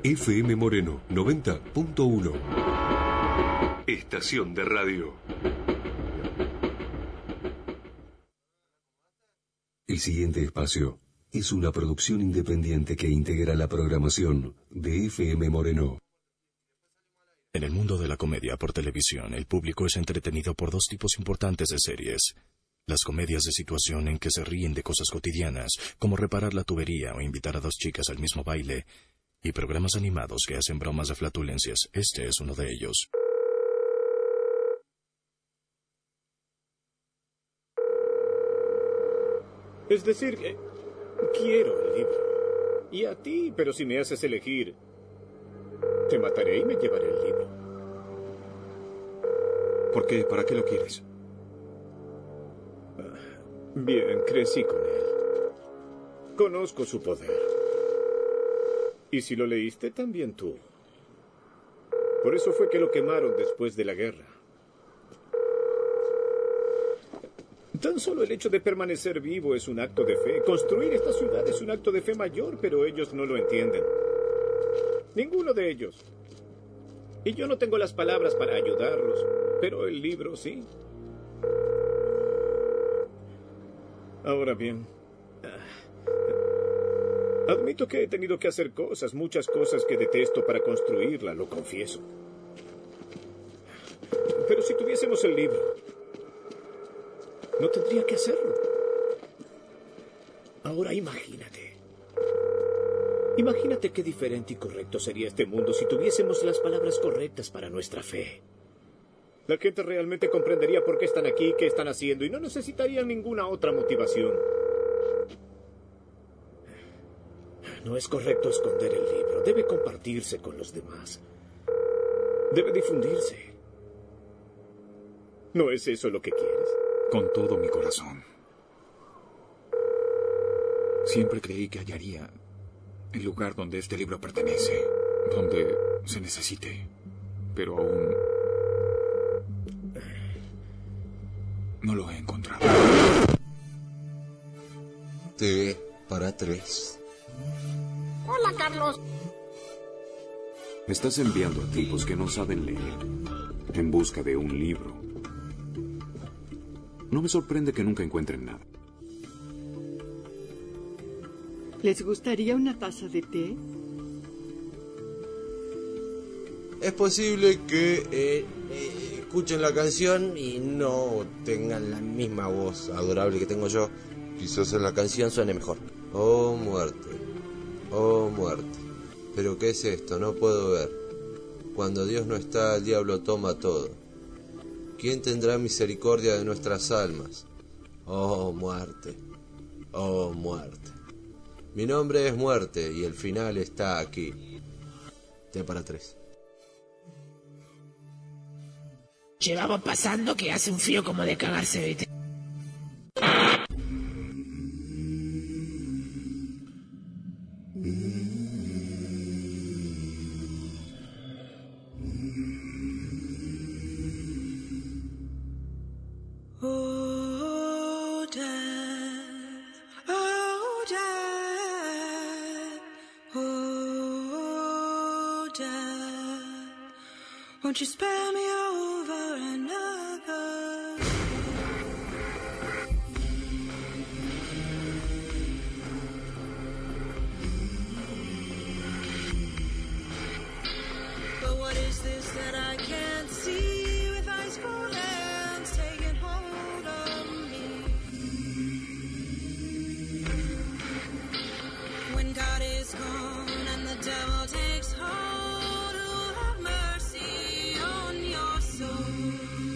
FM Moreno 90.1. Estación de radio. El siguiente espacio es una producción independiente que integra la programación de FM Moreno. En el mundo de la comedia por televisión, el público es entretenido por dos tipos importantes de series. Las comedias de situación en que se ríen de cosas cotidianas, como reparar la tubería o invitar a dos chicas al mismo baile, y programas animados que hacen bromas de flatulencias. Este es uno de ellos. Es decir, quiero el libro. Y a ti, pero si me haces elegir, te mataré y me llevaré el libro. ¿Por qué? ¿Para qué lo quieres? Bien, crecí con él. Conozco su poder. Y si lo leíste, también tú. Por eso fue que lo quemaron después de la guerra. Tan solo el hecho de permanecer vivo es un acto de fe. Construir esta ciudad es un acto de fe mayor, pero ellos no lo entienden. Ninguno de ellos. Y yo no tengo las palabras para ayudarlos, pero el libro sí. Ahora bien, admito que he tenido que hacer cosas, muchas cosas que detesto para construirla, lo confieso. Pero si tuviésemos el libro, no tendría que hacerlo. Ahora imagínate. Imagínate qué diferente y correcto sería este mundo si tuviésemos las palabras correctas para nuestra fe. La gente realmente comprendería por qué están aquí, qué están haciendo, y no necesitarían ninguna otra motivación. No es correcto esconder el libro. Debe compartirse con los demás. Debe difundirse. ¿No es eso lo que quieres? Con todo mi corazón. Siempre creí que hallaría el lugar donde este libro pertenece, donde se necesite, pero aún no lo he encontrado. T para 3. Hola, Carlos. Estás enviando a tipos que no saben leer en busca de un libro. No me sorprende que nunca encuentren nada. ¿Les gustaría una taza de té? Es posible que escuchen la canción y no tengan la misma voz adorable que tengo yo. Quizás en la canción suene mejor. Oh, muerte. Oh, muerte. ¿Pero qué es esto? No puedo ver. Cuando Dios no está, el diablo toma todo. ¿Quién tendrá misericordia de nuestras almas? Oh, muerte. Oh, muerte. Mi nombre es Muerte y el final está aquí. T para 3. Llevamos pasando que hace un frío como de cagarse, ¿viste? Won't you spare me over another? But what is this that I can't see with ice cold hands taking hold of me? When God is gone and the devil takes hold, who'll have mercy on your soul?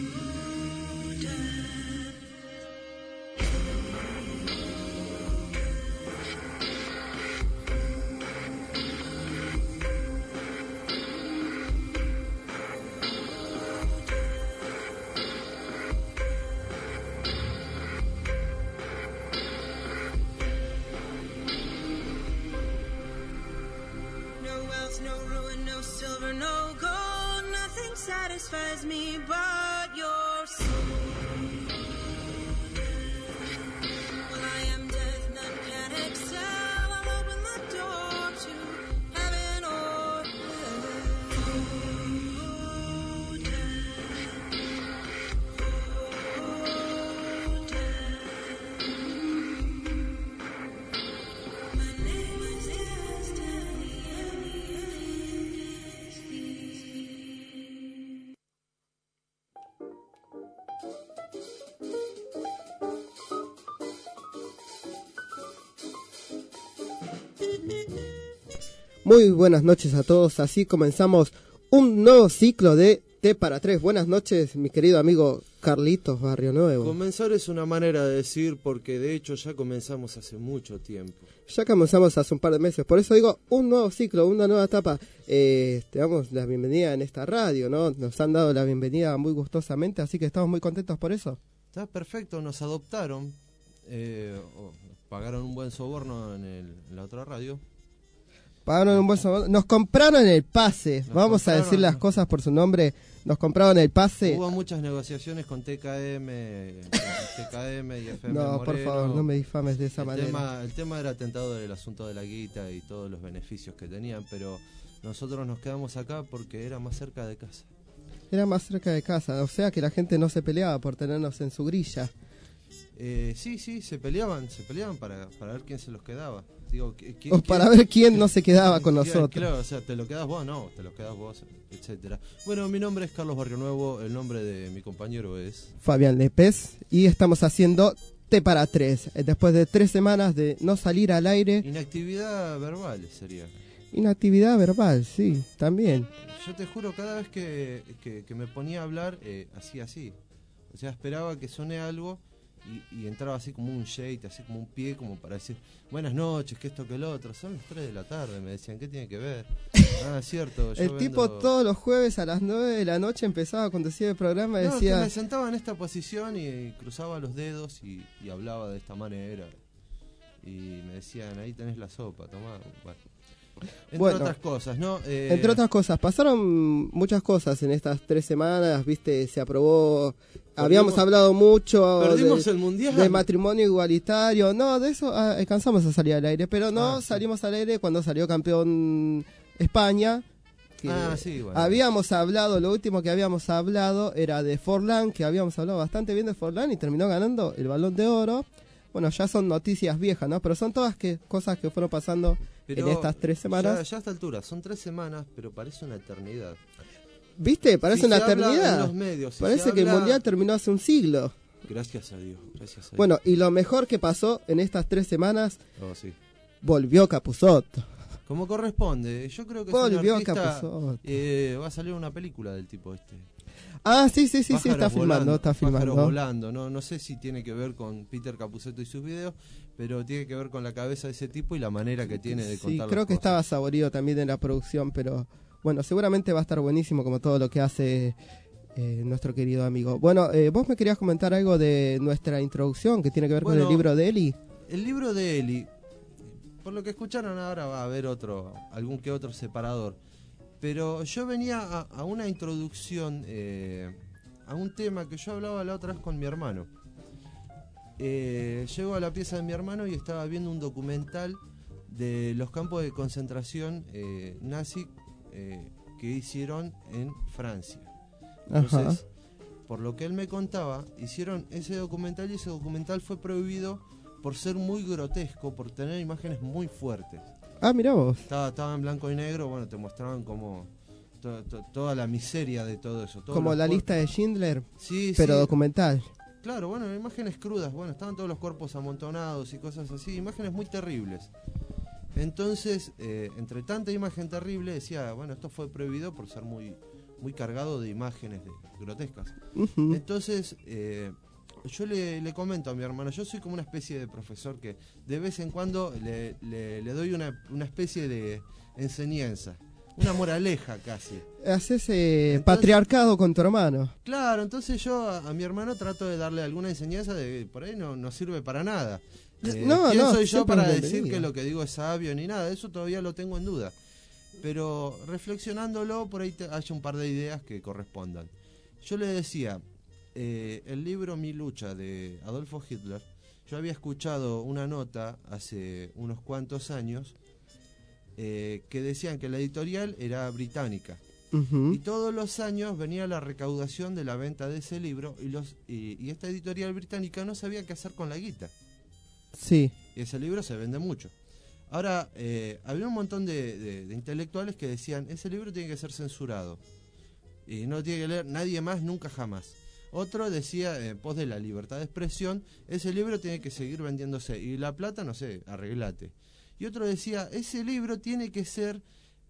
Silver, no gold, nothing satisfies me but your soul. Well, I am death, none can excel. I'll open the door to heaven or Muy buenas noches a todos, así comenzamos un nuevo ciclo de T para 3. Buenas noches, mi querido amigo Carlitos Barrio Nuevo. Comenzar es una manera de decir, porque de hecho ya comenzamos hace mucho tiempo. Ya comenzamos hace un par de meses, por eso digo un nuevo ciclo, una nueva etapa. Te damos la bienvenida en esta radio, ¿no? Nos han dado la bienvenida muy gustosamente, así que estamos muy contentos por eso. Está perfecto, nos adoptaron, pagaron un buen soborno en la otra radio. Pagaron un buen soborno, nos compraron el pase, vamos a decir las cosas por su nombre, nos compraron el pase. Hubo muchas negociaciones con TKM y FM No, Moreno. por favor, no me difames de esa manera. El tema era tentado del asunto de la guita y todos los beneficios que tenían, pero nosotros nos quedamos acá porque era más cerca de casa. Era más cerca de casa, o sea que la gente no se peleaba por tenernos en su grilla. Sí, se peleaban para ver quién se los quedaba. Digo, para ver quién no se quedaba con nosotros. Claro, o sea, te lo quedas vos, no, te lo quedas vos, etcétera. Bueno, mi nombre es Carlos Barrio Nuevo, el nombre de mi compañero es Fabián Lépez y estamos haciendo T para 3. Después de 3 semanas de no salir al aire. Inactividad verbal sería. Inactividad verbal, sí, también. Yo te juro, cada vez que me ponía a hablar, hacía así. O sea, esperaba que suene algo y entraba así como un shade, así como un pie, como para decir, buenas noches, que esto, que el otro. Son las 3 de la tarde, me decían, ¿qué tiene que ver? Ah, cierto. Tipo todos los jueves a las 9 de la noche empezaba a conducir el programa y decía... No, me sentaba en esta posición y cruzaba los dedos y hablaba de esta manera. Y me decían, ahí tenés la sopa, tomá. Entre otras cosas, ¿no? Entre otras cosas, pasaron muchas cosas en estas 3 semanas, viste, se aprobó, habíamos hablado mucho el mundial. De matrimonio igualitario, no, de eso alcanzamos a salir al aire, pero no salimos al aire cuando salió campeón España. Sí, bueno. Habíamos hablado, lo último que habíamos hablado era de Forlán, que habíamos hablado bastante bien de Forlán y terminó ganando el Balón de Oro. Bueno, ya son noticias viejas, ¿no? Pero son todas cosas que fueron pasando en estas 3 semanas. Ya a esta altura, son 3 semanas, pero parece una eternidad. ¿Viste? Parece una eternidad. En los medios, parece que el Mundial terminó hace un siglo. Gracias a Dios, Bueno, y lo mejor que pasó en estas 3 semanas, sí. Volvió Capusotto. Como corresponde, yo creo que volvió es un artista, Capusotto. Va a salir una película del tipo este. Sí, está filmando. Pájaros volando, no sé si tiene que ver con Peter Capusotto y sus videos, pero tiene que ver con la cabeza de ese tipo y la manera que tiene de contar las cosas. Sí, creo que estaba saborido también en la producción, pero bueno, seguramente va a estar buenísimo como todo lo que hace nuestro querido amigo. Bueno, vos me querías comentar algo de nuestra introducción que tiene que ver con el libro de Eli. El libro de Eli, por lo que escucharon ahora va a haber algún que otro separador. Pero yo venía a una introducción a un tema que yo hablaba la otra vez con mi hermano. Llego a la pieza de mi hermano y estaba viendo un documental de los campos de concentración nazi que hicieron en Francia. Entonces, por lo que él me contaba, hicieron ese documental y ese documental fue prohibido por ser muy grotesco, por tener imágenes muy fuertes. Mirá vos. Estaba en blanco y negro, bueno, te mostraban como toda la miseria de todo eso. Como la lista de Schindler, sí, pero documental. Claro, bueno, imágenes crudas, bueno, estaban todos los cuerpos amontonados y cosas así, imágenes muy terribles. Entonces, entre tanta imagen terrible, decía, bueno, esto fue prohibido por ser muy, muy cargado de imágenes grotescas. Entonces, yo le comento a mi hermano, yo soy como una especie de profesor que de vez en cuando le doy una especie de enseñanza, una moraleja casi. Haces patriarcado con tu hermano. Claro, entonces yo a mi hermano trato de darle alguna enseñanza de por ahí no sirve para nada. ¿Quién soy yo para decir que lo que digo es sabio ni nada? Eso todavía lo tengo en duda. Pero reflexionándolo, por ahí hay un par de ideas que correspondan. Yo le decía, el libro Mi lucha de Adolfo Hitler, yo había escuchado una nota hace unos cuantos años que decían que la editorial era británica y todos los años venía la recaudación de la venta de ese libro y esta editorial británica no sabía qué hacer con la guita. Sí. Y ese libro se vende mucho. Ahora, había un montón de intelectuales que decían, ese libro tiene que ser censurado y no tiene que leer nadie más nunca jamás. Otro decía, en pos de la libertad de expresión, ese libro tiene que seguir vendiéndose y la plata, no sé, arreglate. Y otro decía, ese libro tiene que ser,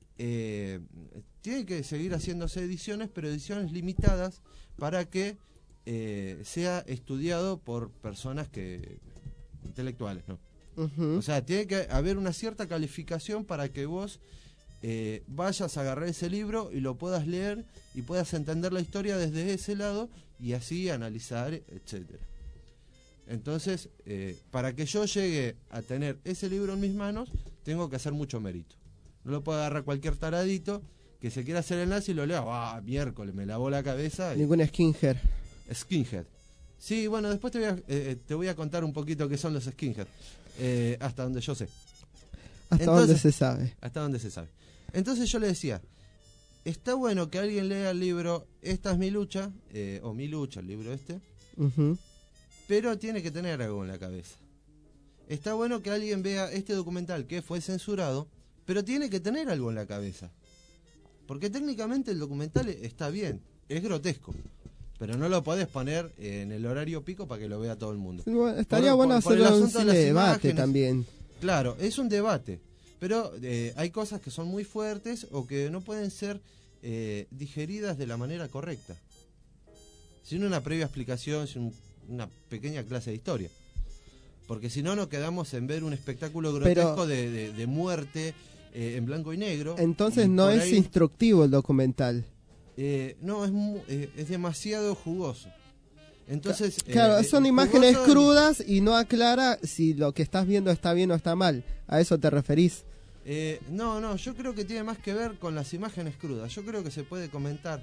tiene que seguir haciéndose ediciones, pero ediciones limitadas para que sea estudiado por personas intelectuales, ¿no? O sea, tiene que haber una cierta calificación para que vos vayas a agarrar ese libro y lo puedas leer y puedas entender la historia desde ese lado y así analizar, etcétera. Entonces, para que yo llegue a tener ese libro en mis manos, tengo que hacer mucho mérito. No lo puedo agarrar cualquier taradito que se quiera hacer el nazi y lo lea, miércoles, me lavó la cabeza. Ningún skinhead. Skinhead. Sí, bueno, después te voy a contar un poquito qué son los skinhead. Hasta donde yo sé. Hasta donde se sabe. Hasta donde se sabe. Entonces yo le decía, está bueno que alguien lea el libro Esta es mi lucha, o Mi lucha, el libro este, pero tiene que tener algo en la cabeza. Está bueno que alguien vea este documental que fue censurado, pero tiene que tener algo en la cabeza. Porque técnicamente el documental está bien, es grotesco, pero no lo podés poner en el horario pico para que lo vea todo el mundo. Bueno, estaría bueno hacerlo un cine de debate también. Claro, es un debate, pero hay cosas que son muy fuertes o que no pueden ser digeridas de la manera correcta, sin una previa explicación, sin una pequeña clase de historia. Porque si no, nos quedamos en ver un espectáculo grotesco de muerte en blanco y negro. Entonces no es instructivo el documental. No, es demasiado jugoso. Entonces, claro, son imágenes crudas y no aclara si lo que estás viendo está bien o está mal. ¿A eso te referís? No, yo creo que tiene más que ver con las imágenes crudas. Yo creo que se puede comentar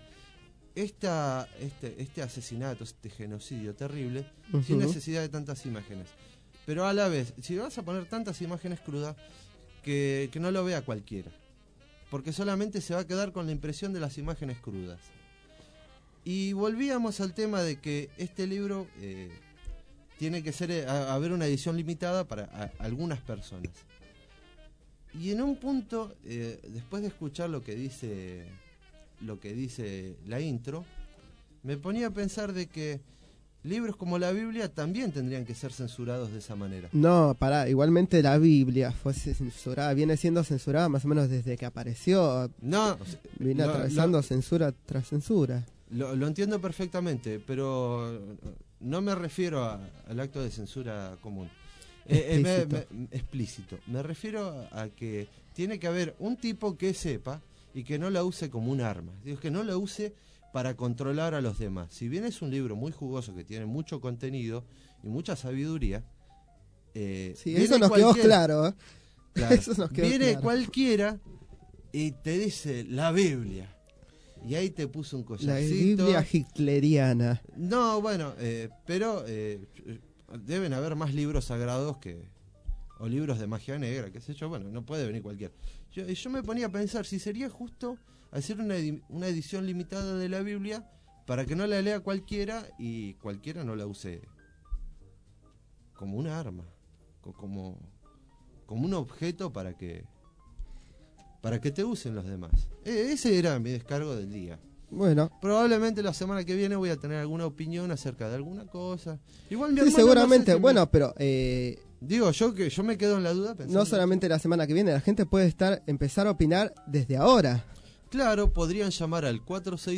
este asesinato, este genocidio terrible, sin necesidad de tantas imágenes. Pero a la vez, si vas a poner tantas imágenes crudas, que no lo vea cualquiera. Porque solamente se va a quedar con la impresión de las imágenes crudas. Y volvíamos al tema de que este libro tiene que ser haber una edición limitada para algunas personas. Y en un punto, después de escuchar lo que dice la intro, me ponía a pensar de que libros como la Biblia también tendrían que ser censurados de esa manera. No, igualmente la Biblia fue censurada, viene siendo censurada más o menos desde que apareció. No, viene atravesando censura tras censura. Lo entiendo perfectamente, pero no me refiero al acto de censura común. Explícito. Me refiero a que tiene que haber un tipo que sepa y que no la use como un arma. Digo, que no la use para controlar a los demás. Si bien es un libro muy jugoso que tiene mucho contenido y mucha sabiduría, sí, eso nos quedó claro, ¿eh? Claro, eso nos quedó viene claro. Cualquiera y te dice la Biblia. Y ahí te puso un collarcito. La Biblia hitleriana. No, bueno, pero deben haber más libros sagrados o libros de magia negra, qué sé yo. Bueno, no puede venir cualquiera. Yo me ponía a pensar si sería justo hacer una edición limitada de la Biblia para que no la lea cualquiera y cualquiera no la use como una arma, como un objeto para que te usen los demás. Ese era mi descargo del día. Bueno, probablemente la semana que viene voy a tener alguna opinión acerca de alguna cosa. Igual mi sí, seguramente. No sé bueno, pero digo yo me quedo en la duda pensando. No solamente la semana que viene, la gente puede empezar a opinar desde ahora. Claro, podrían llamar al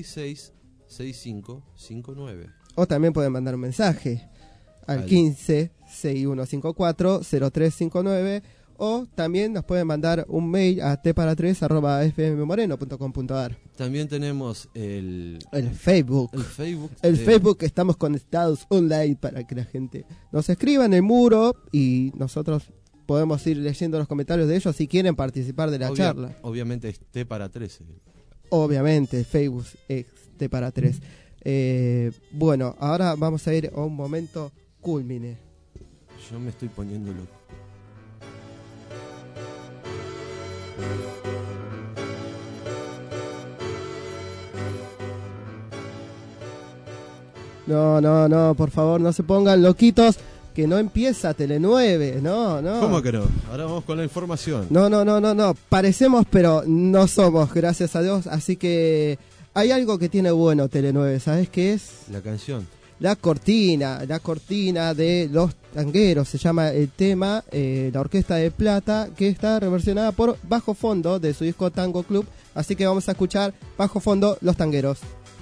466-6559. O también pueden mandar un mensaje al 15-6154-0359. O también nos pueden mandar un mail a tpara3@fmmoreno.com.ar. También tenemos el Facebook. El Facebook, estamos conectados online para que la gente nos escriba en el muro y nosotros podemos ir leyendo los comentarios de ellos si quieren participar de la charla. Obviamente es T-para-3. Obviamente, Facebook es T-para-3. Bueno, ahora vamos a ir a un momento culmine. Yo me estoy poniendo loco. No, por favor, no se pongan loquitos, que no empieza Tele9, no. ¿Cómo que no? Ahora vamos con la información. No, parecemos, pero no somos, gracias a Dios, así que hay algo que tiene bueno Tele9, ¿sabes qué es? La canción. La cortina de los Tangueros se llama el tema, la Orquesta de Plata, que está reversionada por Bajo Fondo de su disco Tango Club. Así que vamos a escuchar Bajo Fondo, Los Tangueros.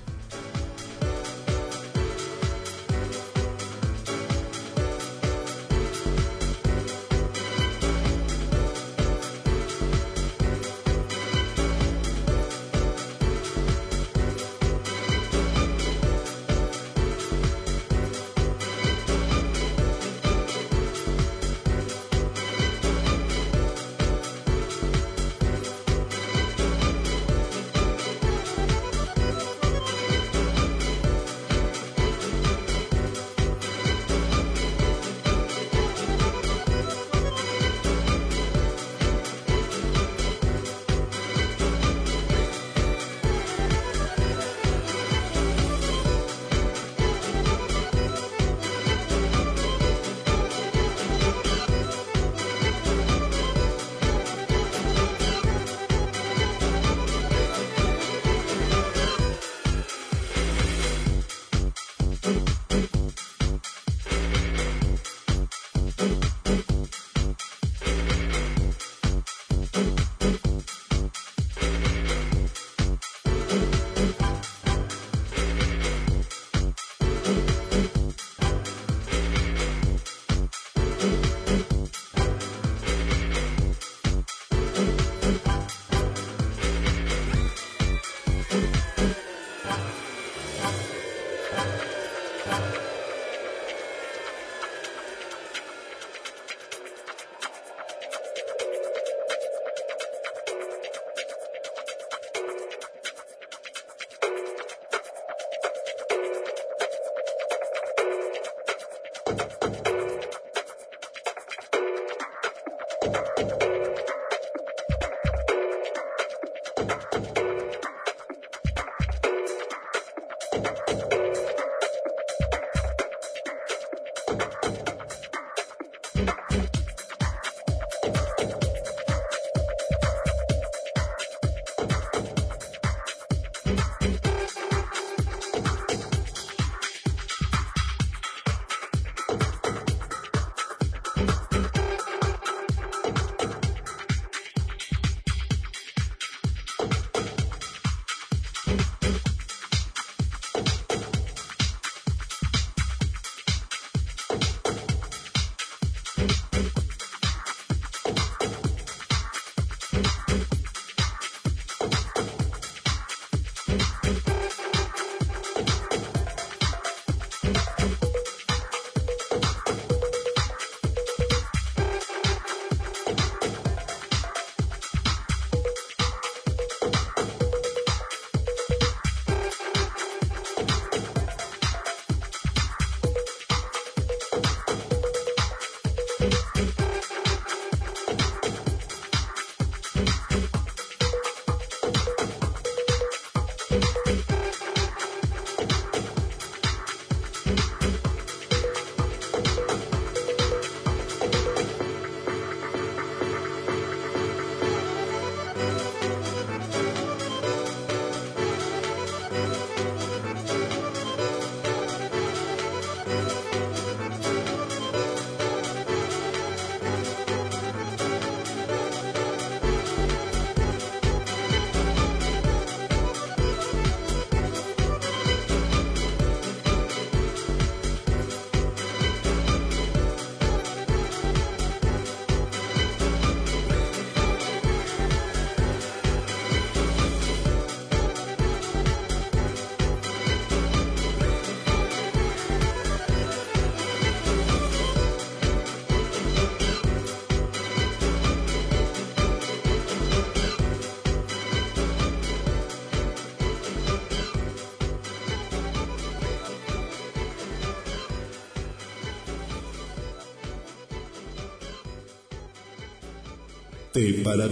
T para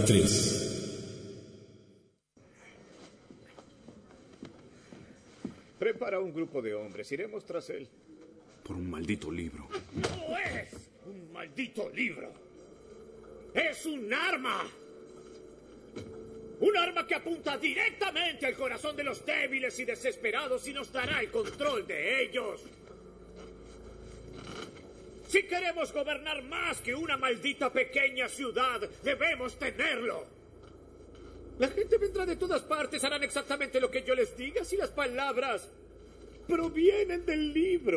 3. Prepara un grupo de hombres. Iremos tras él. Por un maldito libro. No es un maldito libro. Es un arma. Un arma que apunta directamente al corazón de los débiles y desesperados y nos dará el control de ellos. Si queremos gobernar más que una maldita pequeña ciudad, debemos tenerlo. La gente vendrá de todas partes, harán exactamente lo que yo les diga si las palabras provienen del libro.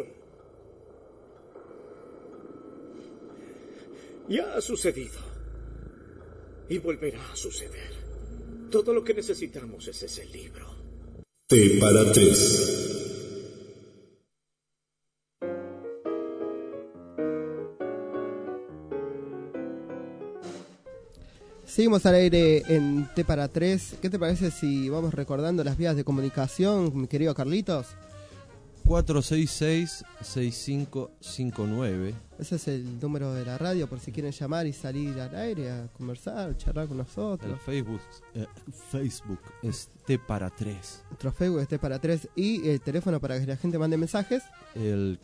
Ya ha sucedido. Y volverá a suceder. Todo lo que necesitamos es ese libro. T para 3. Seguimos al aire en T para 3. ¿Qué te parece si vamos recordando las vías de comunicación, mi querido Carlitos? 466-6559. Ese es el número de la radio por si quieren llamar y salir al aire a conversar, charlar con nosotros. El Facebook es T para 3. Nuestro Facebook es T para 3 y el teléfono para que la gente mande mensajes. El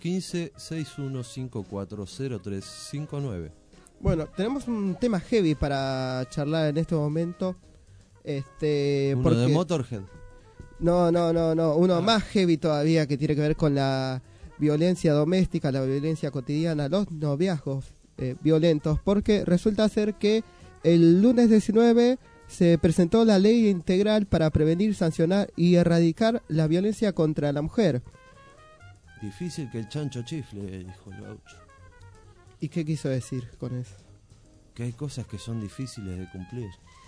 1561540359. Bueno, tenemos un tema heavy para charlar en este momento. ¿Uno porque... de Motorhead? No, uno más heavy todavía, que tiene que ver con la violencia doméstica, la violencia cotidiana, los noviazgos violentos, porque resulta ser que el lunes 19 se presentó la ley integral para prevenir, sancionar y erradicar la violencia contra la mujer. Difícil que el chancho chifle, dijo el gaucho. ¿Y qué quiso decir con eso? Que hay cosas que son difíciles de cumplir.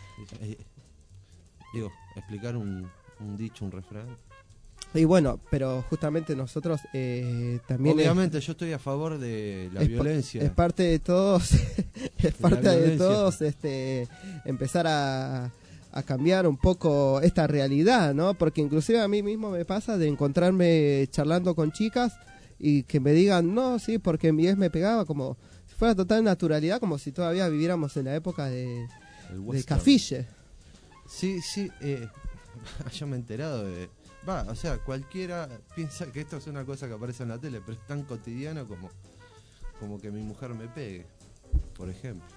Digo, explicar un dicho, un refrán. Y bueno, pero justamente nosotros también... Obviamente yo estoy a favor de la violencia. Es parte de todos, es parte de todos empezar a cambiar un poco esta realidad, ¿no? Porque inclusive a mí mismo me pasa de encontrarme charlando con chicas y que me digan, no, sí, porque mi ex me pegaba, como si fuera total naturalidad, como si todavía viviéramos en la época de Cafille. Sí, yo me he enterado de... o sea, cualquiera piensa que esto es una cosa que aparece en la tele, pero es tan cotidiano como que mi mujer me pegue, por ejemplo.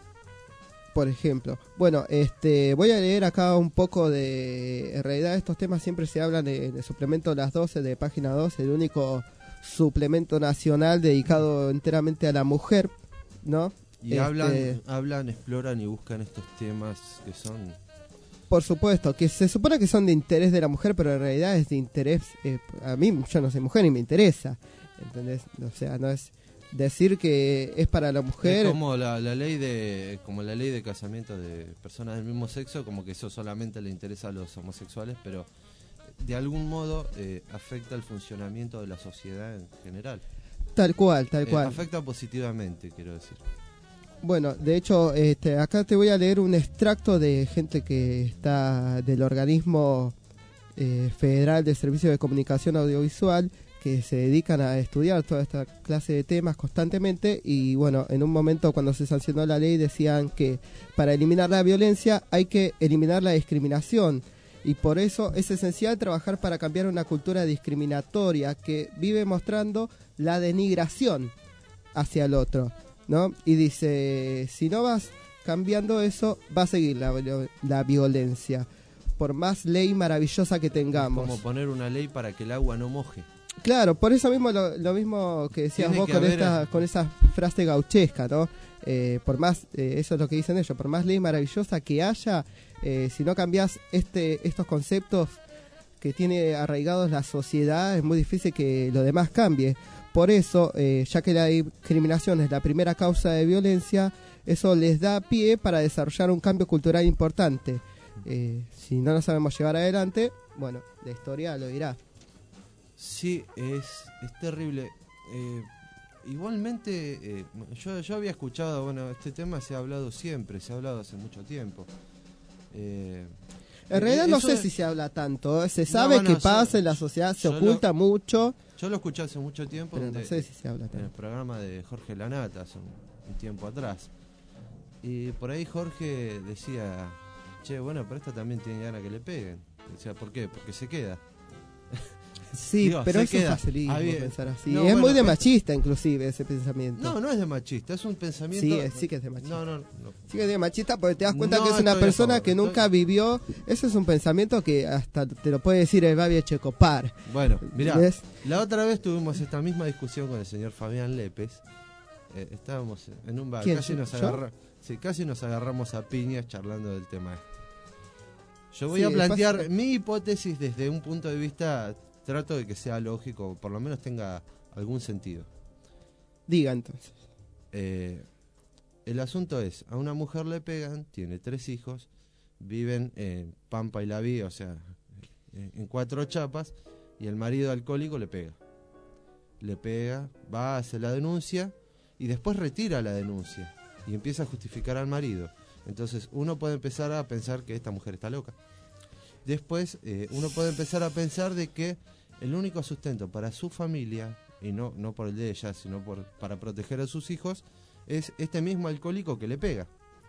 Bueno, voy a leer acá un poco de... En realidad estos temas siempre se hablan en el suplemento Las 12 de página 12, el único suplemento nacional dedicado enteramente a la mujer, ¿no? Y hablan, exploran y buscan estos temas que son... Por supuesto, que se supone que son de interés de la mujer, pero en realidad es de interés... a mí, yo no soy mujer y me interesa, ¿entendés? O sea, no es decir que es para la mujer... Es como la ley de casamiento de personas del mismo sexo, como que eso solamente le interesa a los homosexuales, pero de algún modo afecta el funcionamiento de la sociedad en general. Tal cual. Afecta positivamente, quiero decir. Bueno, de hecho, acá te voy a leer un extracto de gente que está del organismo federal de Servicio de Comunicación Audiovisual, que se dedican a estudiar toda esta clase de temas constantemente. Y bueno, en un momento cuando se sancionó la ley decían que para eliminar la violencia hay que eliminar la discriminación, y por eso es esencial trabajar para cambiar una cultura discriminatoria que vive mostrando la denigración hacia el otro, ¿no? Y dice, si no vas cambiando eso, va a seguir la violencia, por más ley maravillosa que tengamos. Es como poner una ley para que el agua no moje. Claro, por eso mismo lo mismo que decías vos con esa frase gauchesca, ¿no? Por más, eso es lo que dicen ellos, por más ley maravillosa que haya, si no cambias estos conceptos que tiene arraigados la sociedad, es muy difícil que lo demás cambie. Por eso, ya que la discriminación es la primera causa de violencia, eso les da pie para desarrollar un cambio cultural importante. Si no lo sabemos llevar adelante, bueno, la historia lo dirá. Sí, es terrible. Igualmente, yo había escuchado, bueno, este tema se ha hablado siempre, se ha hablado hace mucho tiempo. En realidad no sé si se habla tanto, se sabe que pasa en la sociedad, se oculta mucho. Yo lo escuché hace mucho tiempo, pero no sé si se habla tanto. En el programa de Jorge Lanata, hace un tiempo atrás. Y por ahí Jorge decía, che, bueno, pero esta también tiene ganas que le peguen. Decía, ¿por qué? Porque se queda. Sí, digo, pero eso es facilísimo pensar así. No, es muy de machista, inclusive, ese pensamiento. No es de machista, es un pensamiento... Sí que es de machista. No. Sí que es de machista porque te das cuenta que es una persona que nunca vivió. Ese es un pensamiento que hasta te lo puede decir el Babi Checopar. Bueno, mirá, la otra vez tuvimos esta misma discusión con el señor Fabián Lépez Estábamos en un bar, ¿Quién, casi nos agarramos a piñas charlando del tema este. Yo voy a plantear mi hipótesis desde un punto de vista, trato de que sea lógico, por lo menos tenga algún sentido. Diga entonces. El asunto es, a una mujer le pegan, tiene 3 hijos, viven en Pampa y La Vía, o sea, en 4 chapas, y el marido alcohólico le pega. Le pega, va, hace la denuncia, y después retira la denuncia, y empieza a justificar al marido. Entonces uno puede empezar a pensar que esta mujer está loca. Después uno puede empezar a pensar de que el único sustento para su familia, y no por el de ella, sino para proteger a sus hijos, es este mismo alcohólico que le pega.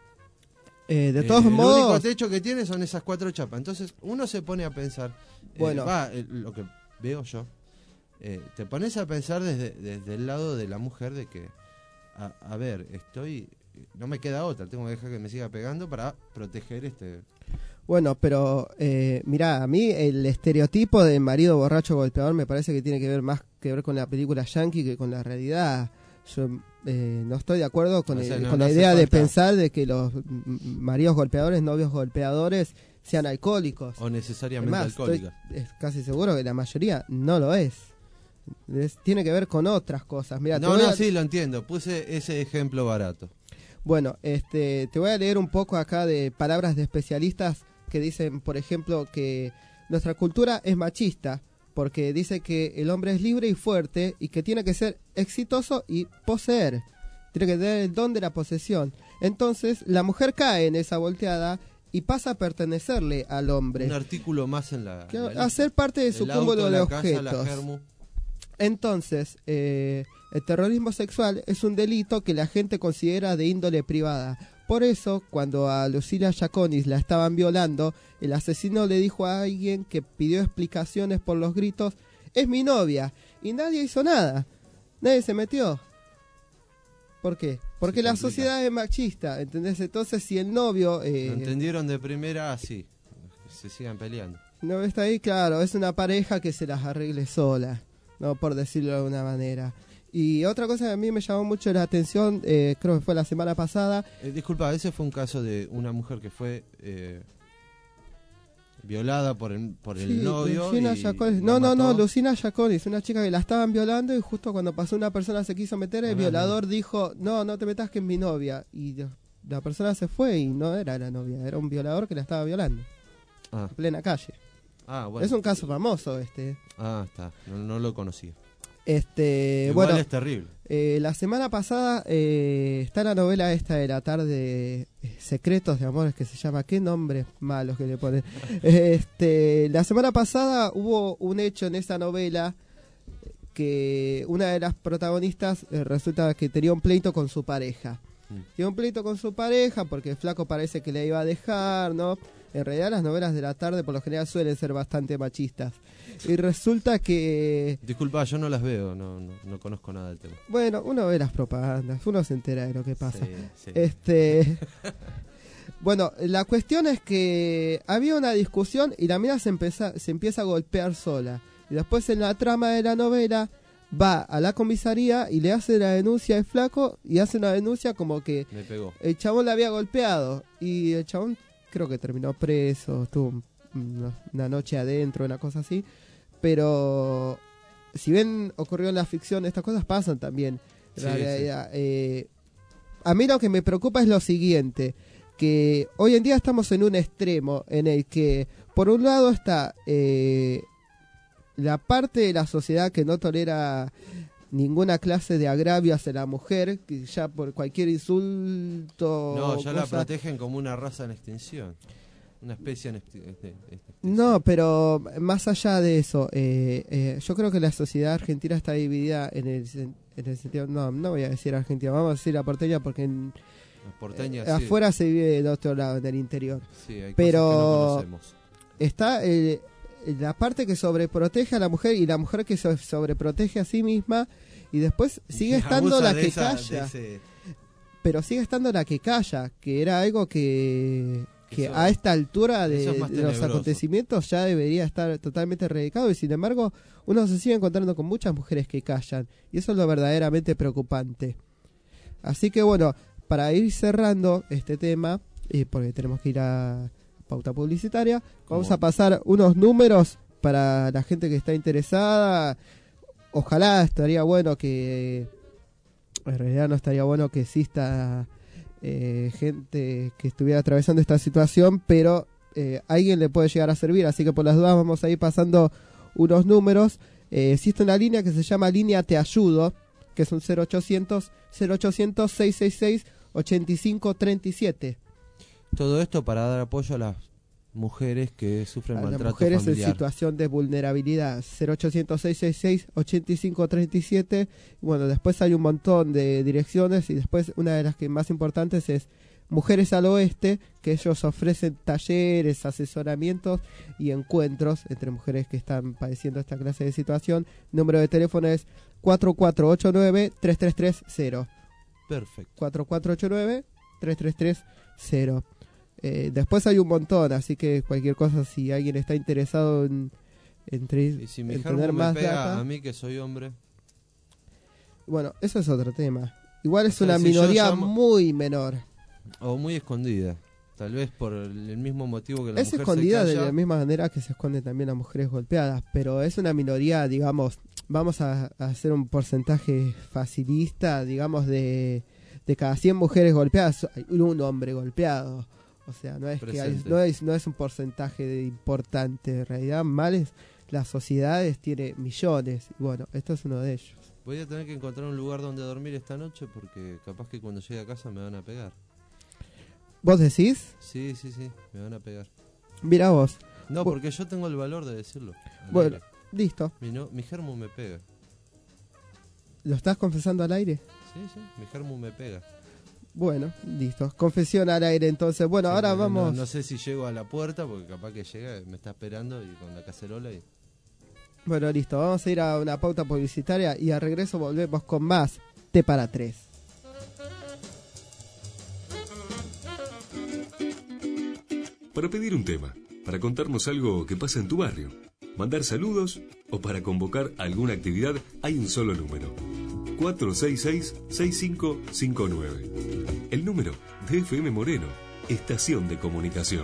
De todos modos... El único techo que tiene son esas 4 chapas. Entonces uno se pone a pensar, lo que veo yo, te pones a pensar desde el lado de la mujer de que, a ver, no me queda otra, tengo que dejar que me siga pegando para proteger Bueno, pero mirá, a mí el estereotipo de marido borracho golpeador me parece que tiene que ver más que ver con la película yankee que con la realidad. Yo no estoy de acuerdo con la idea de pensar de que los maridos golpeadores, novios golpeadores sean alcohólicos. O necesariamente alcohólicos. Es casi seguro que la mayoría no lo es. Tiene que ver con otras cosas. Mirá, sí, lo entiendo. Puse ese ejemplo barato. Bueno, te voy a leer un poco acá de palabras de especialistas que dicen, por ejemplo, que nuestra cultura es machista, porque dice que el hombre es libre y fuerte y que tiene que ser exitoso y poseer. Tiene que tener el don de la posesión. Entonces, la mujer cae en esa volteada y pasa a pertenecerle al hombre. Un artículo más en la a ser parte de su cúmulo de objetos. Casa, Entonces, el terrorismo sexual es un delito que la gente considera de índole privada. Por eso, cuando a Lucila Yaconis la estaban violando, el asesino le dijo a alguien que pidió explicaciones por los gritos, es mi novia, y nadie hizo nada. Nadie se metió. ¿Por qué? Porque la sociedad es machista, ¿entendés? Entonces, si el novio... Lo entendieron de primera, sí, se sigan peleando. No está ahí, claro, es una pareja que se las arregle sola, no, por decirlo de alguna manera. Y otra cosa que a mí me llamó mucho la atención, creo que fue la semana pasada. Disculpa, ese fue un caso de una mujer que fue violada por el novio. Lucina Yaconis. No, Lucina Yaconis, una chica que la estaban violando y justo cuando pasó una persona se quiso meter, el violador dijo, no te metas que es mi novia. Y la persona se fue y no era la novia, era un violador que la estaba violando. En plena calle. Bueno. Es un caso famoso está, no lo conocía. Bueno, es terrible. La semana pasada está la novela esta de la tarde, Secretos de Amores, que se llama, qué nombres malos que le ponen. La semana pasada hubo un hecho en esa novela que una de las protagonistas resulta que tenía un pleito con su pareja. Tiene un pleito con su pareja porque el flaco parece que le iba a dejar, ¿no? En realidad las novelas de la tarde por lo general suelen ser bastante machistas. Y resulta que... Disculpa, yo no las veo, no conozco nada del tema. Bueno, uno ve las propagandas, uno se entera de lo que pasa. Sí. Bueno, la cuestión es que había una discusión y la mina se empieza a golpear sola. Y después en la trama de la novela va a la comisaría y le hace la denuncia al flaco y hace una denuncia como que me pegó. El chabón la había golpeado y el chabón creo que terminó preso, estuvo una noche adentro, una cosa así. Pero si bien ocurrió en la ficción, estas cosas pasan también. A mí lo que me preocupa es lo siguiente, que hoy en día estamos en un extremo en el que por un lado está la parte de la sociedad que no tolera ninguna clase de agravio hacia la mujer, que ya por cualquier insulto... No, ya la protegen como una raza en extinción. Una especie en extinción. No, pero más allá de eso, yo creo que la sociedad argentina está dividida en el sentido... No voy a decir argentina, vamos a decir la porteña porque afuera se vive de otro lado, en el interior. Sí, hay pero cosas que no conocemos. Está la parte que sobreprotege a la mujer y la mujer que se sobreprotege a sí misma y después sigue estando la que calla. Pero sigue estando la que calla, que era algo que a esta altura de los acontecimientos ya debería estar totalmente erradicado y sin embargo uno se sigue encontrando con muchas mujeres que callan y eso es lo verdaderamente preocupante. Así que bueno, para ir cerrando este tema, porque tenemos que ir a pauta publicitaria, vamos a pasar unos números para la gente que está interesada. Ojalá, estaría bueno que, en realidad no estaría bueno que exista gente que estuviera atravesando esta situación, pero a alguien le puede llegar a servir, así que por las dudas vamos a ir pasando unos números. Existe una línea que se llama Línea Te Ayudo, que es un 0800 666 8537. Todo esto para dar apoyo a las mujeres que sufren a maltrato las mujeres familiar. en situación de vulnerabilidad. 0800 666 8537. Bueno, después hay un montón de direcciones, y después una de las que más importantes es Mujeres al Oeste, que ellos ofrecen talleres, asesoramientos y encuentros entre mujeres que están padeciendo esta clase de situación. El número de teléfono es 4489-3330. Perfecto. 4489-3330. Después hay un montón, así que cualquier cosa, si alguien está interesado en Y si mi en germo tener me más pega data, a mí que soy hombre. bueno, eso es otro tema. Igual es O sea, una si yo minoría llamo- muy menor. O muy escondida. Tal vez por el mismo motivo que la Es mujer escondida se de calla. la misma manera que se esconden también las mujeres golpeadas, pero es una minoría, digamos, vamos a hacer un porcentaje facilista, digamos, de cada 100 mujeres golpeadas, hay un hombre golpeado. O sea, no es que Presente. no es un porcentaje importante. En realidad, males, las sociedades tiene millones. Y bueno, esto es uno de ellos. Voy a tener que encontrar un lugar donde dormir esta noche porque capaz que cuando llegue a casa me van a pegar. ¿Vos decís? Sí, me van a pegar. Mira vos. No, porque yo tengo el valor de decirlo. al Bueno, aire. listo. Mi germo me pega. ¿Lo estás confesando al aire? Sí, mi germo me pega. Bueno, listo. Confesión al aire entonces. Bueno, Sí, ahora no- vamos... No sé si llego a la puerta porque capaz que llega, me está esperando y con la cacerola y... Bueno, listo. Vamos a ir a una pauta publicitaria y al regreso volvemos con más T para 3. Para pedir un tema, para contarnos algo que pasa en tu barrio, mandar saludos o para convocar alguna actividad, hay un solo número. 466-6559. El número de FM Moreno, Estación de Comunicación.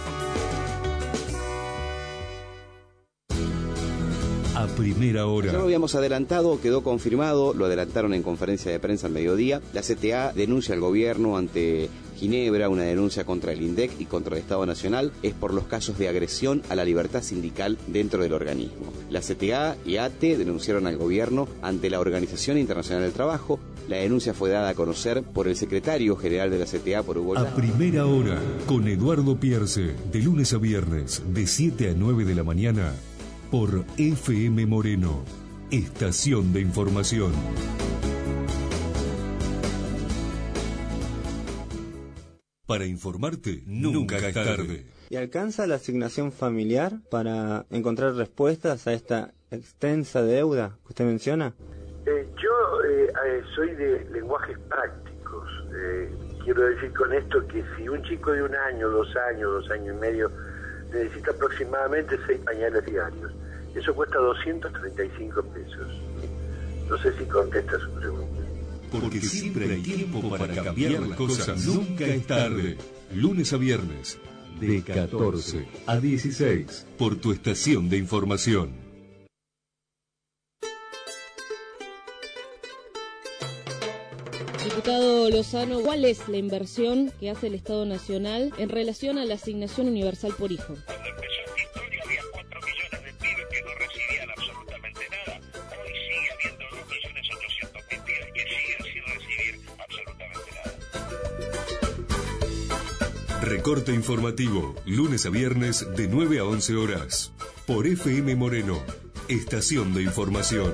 A primera hora. Ya lo habíamos adelantado, quedó confirmado, lo adelantaron en conferencia de prensa al mediodía. La CTA denuncia al gobierno ante Ginebra, una denuncia contra el INDEC y contra el Estado Nacional, es por los casos de agresión a la libertad sindical dentro del organismo. La CTA y ATE denunciaron al gobierno ante la Organización Internacional del Trabajo. La denuncia fue dada a conocer por el secretario general de la CTA, por Hugo A Llano. primera hora, con Eduardo Pierce, de lunes a viernes, de 7 a 9 de la mañana, por FM Moreno, Estación de Información. Para informarte, nunca es tarde. ¿Y alcanza la asignación familiar para encontrar respuestas a esta extensa deuda que usted menciona? Yo soy de lenguajes prácticos. Quiero decir con esto que si un chico de 1 año, 2 años, 2 años y medio necesita aproximadamente 6 pañales diarios, eso cuesta 235 pesos. No sé si contesta su pregunta. Porque siempre hay tiempo para cambiar las cosas. Nunca es tarde. Lunes a viernes, de 14 a 16, por tu estación de información. Diputado Lozano, ¿cuál es la inversión que hace el Estado Nacional en relación a la asignación universal por hijo? Cuando empezó esta historia había 4 millones de pibes que no recibían absolutamente nada. Hoy sigue habiendo 2.800.000 pibes que siguen sin recibir absolutamente nada. Recorte informativo, lunes a viernes de 9 a 11 horas, por FM Moreno, Estación de Información.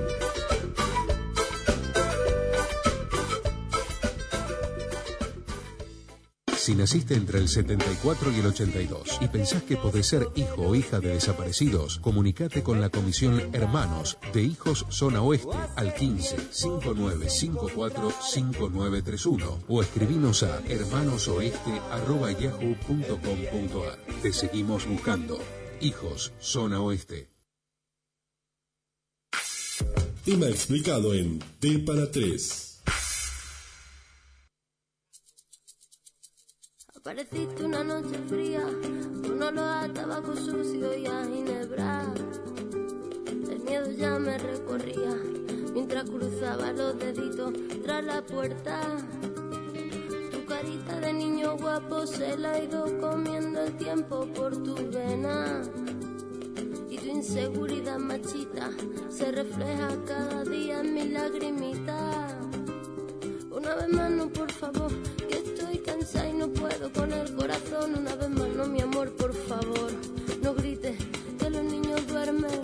Si naciste entre el 74 y el 82 y pensás que podés ser hijo o hija de desaparecidos, comunicate con la Comisión Hermanos de Hijos Zona Oeste al 15-5954-5931 o escribinos a hermanosoeste@yahoo.com.ar. Te seguimos buscando. Hijos Zona Oeste. Tema explicado en T para 3. Apareciste una noche fría, con olor a tabaco sucio y a ginebra. El miedo ya me recorría, mientras cruzaba los deditos tras la puerta. Tu carita de niño guapo se la ha ido comiendo el tiempo por tu vena. Y tu inseguridad machita se refleja cada día en mis lagrimitas. Una vez más no, por favor, que estoy cansada y no puedo con el corazón. Una vez más no, mi amor, por favor, no grites que los niños duermen.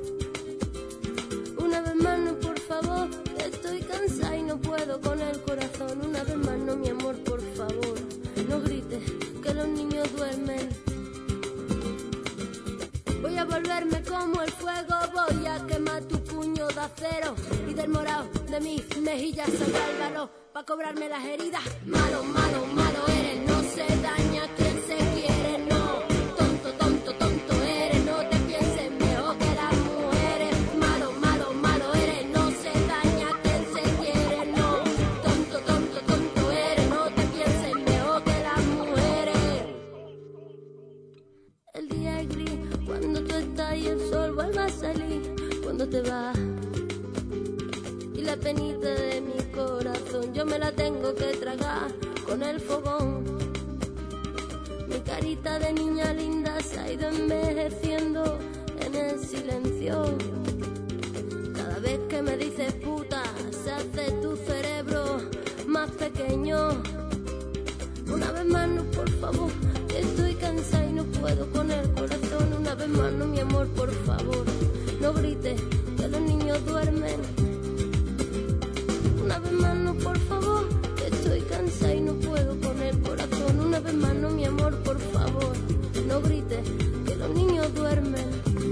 Una vez más no, por favor, que estoy cansada y no puedo con el corazón. Una vez más no, mi amor, por favor, no grites que los niños duermen. Voy a volverme como el fuego, voy a quemar tu puño de acero y del morado de mis mejillas saldrá el valor pa' cobrarme las heridas. Malo, malo, malo eres, no se daña quien se quiere, no. Tonto, tonto, tonto eres, no te pienses mejor que las mujeres. Malo, malo, malo eres, no se daña quien se quiere, no. Tonto, tonto, tonto eres, no te pienses mejor que las mujeres. El día es gris cuando tú estás y el sol vuelve a salir cuando te vas. Y la penita de mi corazón yo me la tengo que tragar con el fogón. Mi carita de niña linda se ha ido envejeciendo en el silencio. Cada vez que me dices puta se hace tu cerebro más pequeño. Una vez más no, por favor, que estoy cansada y no puedo con el corazón. Una vez más no, mi amor, por favor, no grites que los niños duermen. Una vez más no, por favor, que estoy cansada y no puedo con el corazón. Una vez más no, mi amor, por favor, no grites que los niños duermen.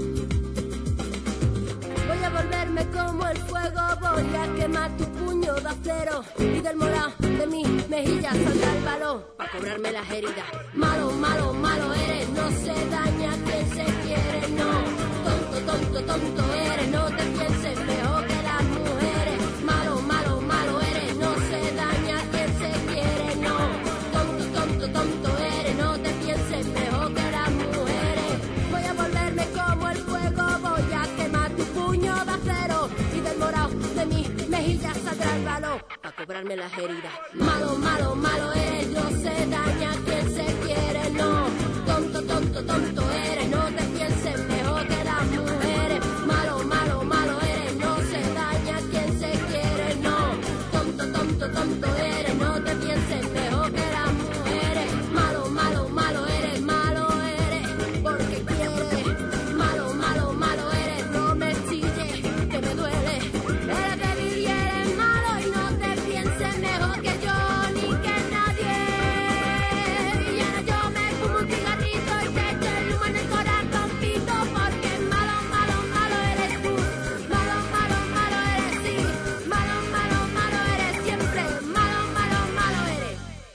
Voy a volverme como el fuego, voy a quemar tu puño de acero y del morado de mis mejillas saldrá el valor pa' cobrarme las heridas. Malo, malo, malo eres, no se daña quien se quiere, no. Tonto, tonto, tonto eres, no te pienses mejor que las mujeres. Malo, malo, malo eres, no se daña quien se quiere, no. Tonto, tonto, tonto eres, no te pienses mejor que las mujeres. Voy a volverme como el fuego, voy a quemar tu puño de acero y del morado de mis mejillas saldrá el valor pa' cobrarme las heridas. Malo, malo, malo eres, no se daña quien se quiere, no. Tonto, tonto, tonto eres, no te pienses mejor que las mujeres. Malo, malo, malo eres, no se daña quien se quiere, no. Tonto, tonto, tonto eres, no te pienses mejor que las mujeres. Malo, malo, malo eres, porque quieres. Malo, malo, malo eres, no me chilles, que me duele. Era que vivieres malo y no te pienses mejor que yo ni que nadie. Y ahora yo me fumo un cigarrito y te echo el humo en el corazoncito, porque malo, malo, malo eres tú. Malo, malo, malo eres sí. Malo, malo, malo eres siempre. Malo, malo, malo eres.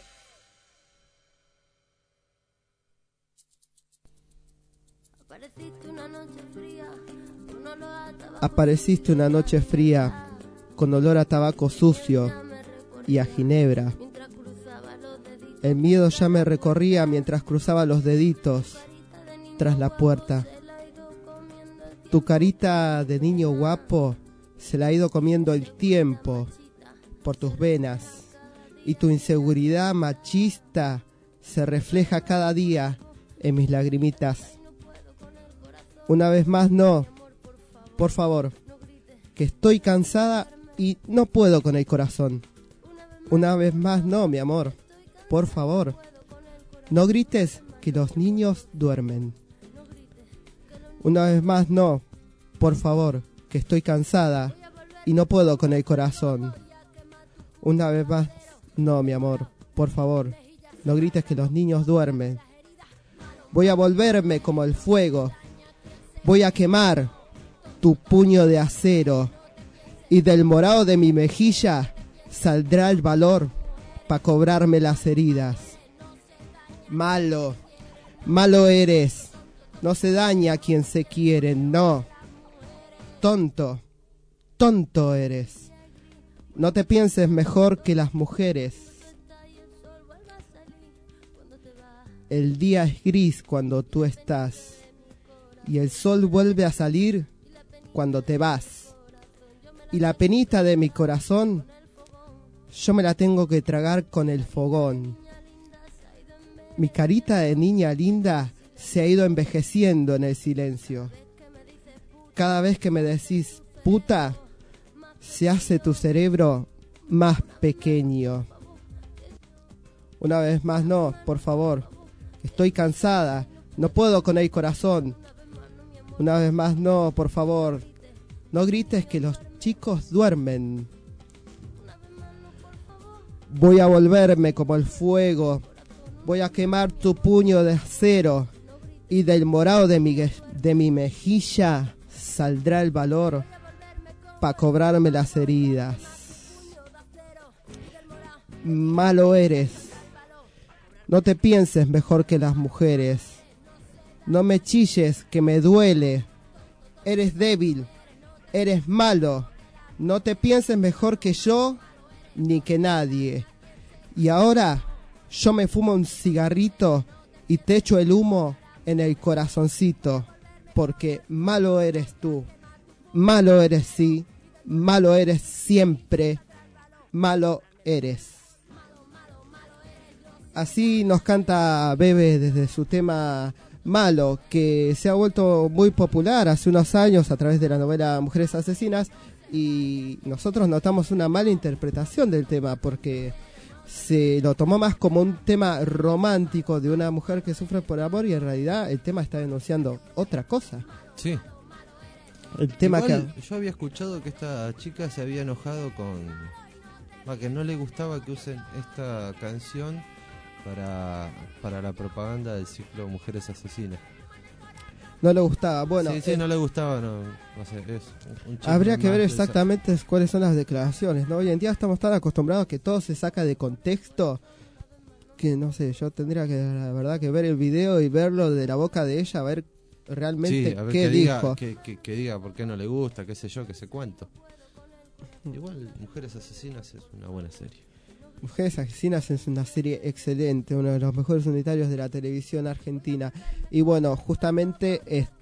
Apareciste una noche fría, con olor a tabaco. Apareciste una noche fría, con olor a tabaco sucio y a ginebra. El miedo ya me recorría mientras cruzaba los deditos tras la puerta. Tu carita de niño guapo se la ha ido comiendo el tiempo por tus venas, y tu inseguridad machista se refleja cada día en mis lagrimitas. Una vez más no, por favor, que estoy cansada y no puedo con el corazón. Una vez más no, mi amor, por favor, no grites que los niños duermen. Una vez más no, por favor, que estoy cansada y no puedo con el corazón. Una vez más no, mi amor, por favor, no grites que los niños duermen. Voy a volverme como el fuego, voy a quemar tu puño de acero y del morado de mi mejilla saldrá el valor pa' cobrarme las heridas. Malo, malo eres, no se daña a quien se quiere, no. Tonto, tonto eres, no te pienses mejor que las mujeres. El día es gris cuando tú estás y el sol vuelve a salir cuando te vas. Y la penita de mi corazón, yo me la tengo que tragar con el fogón. Mi carita de niña linda se ha ido envejeciendo en el silencio. Cada vez que me decís puta, se hace tu cerebro más pequeño. Una vez más no, por favor. Estoy cansada, no puedo con el corazón. Una vez más no, por favor. No grites que los chicos duermen. Voy a volverme como el fuego. Voy a quemar tu puño de acero. Y del morado de mi mejilla saldrá el valor para cobrarme las heridas. Malo eres. No te pienses mejor que las mujeres. No me chilles que me duele. Eres débil. Eres malo. No te pienses mejor que yo ni que nadie. Y ahora yo me fumo un cigarrito y te echo el humo en el corazoncito. Porque malo eres tú. Malo eres sí. Malo eres siempre. Malo eres. Así nos canta Bebe desde su tema Malo, que se ha vuelto muy popular hace unos años a través de la novela Mujeres Asesinas, y nosotros notamos una mala interpretación del tema porque se lo tomó más como un tema romántico de una mujer que sufre por amor, y en realidad el tema está denunciando otra cosa. Sí. El tema igual, yo había escuchado que esta chica se había enojado que no le gustaba que usen esta canción para la propaganda del ciclo Mujeres Asesinas. No le gustaba, bueno. Sí, no le gustaba, no sé, es un habría que ver exactamente cuáles son las declaraciones, ¿no? Hoy en día estamos tan acostumbrados a que todo se saca de contexto, que no sé, yo tendría que, la verdad, que ver el video y verlo de la boca de ella, a ver realmente a ver qué dijo. Que diga por qué no le gusta, qué sé yo, qué sé cuánto. Igual Mujeres Asesinas es una buena serie. Mujeres Asesinas es una serie excelente, uno de los mejores unitarios de la televisión argentina. Y bueno, justamente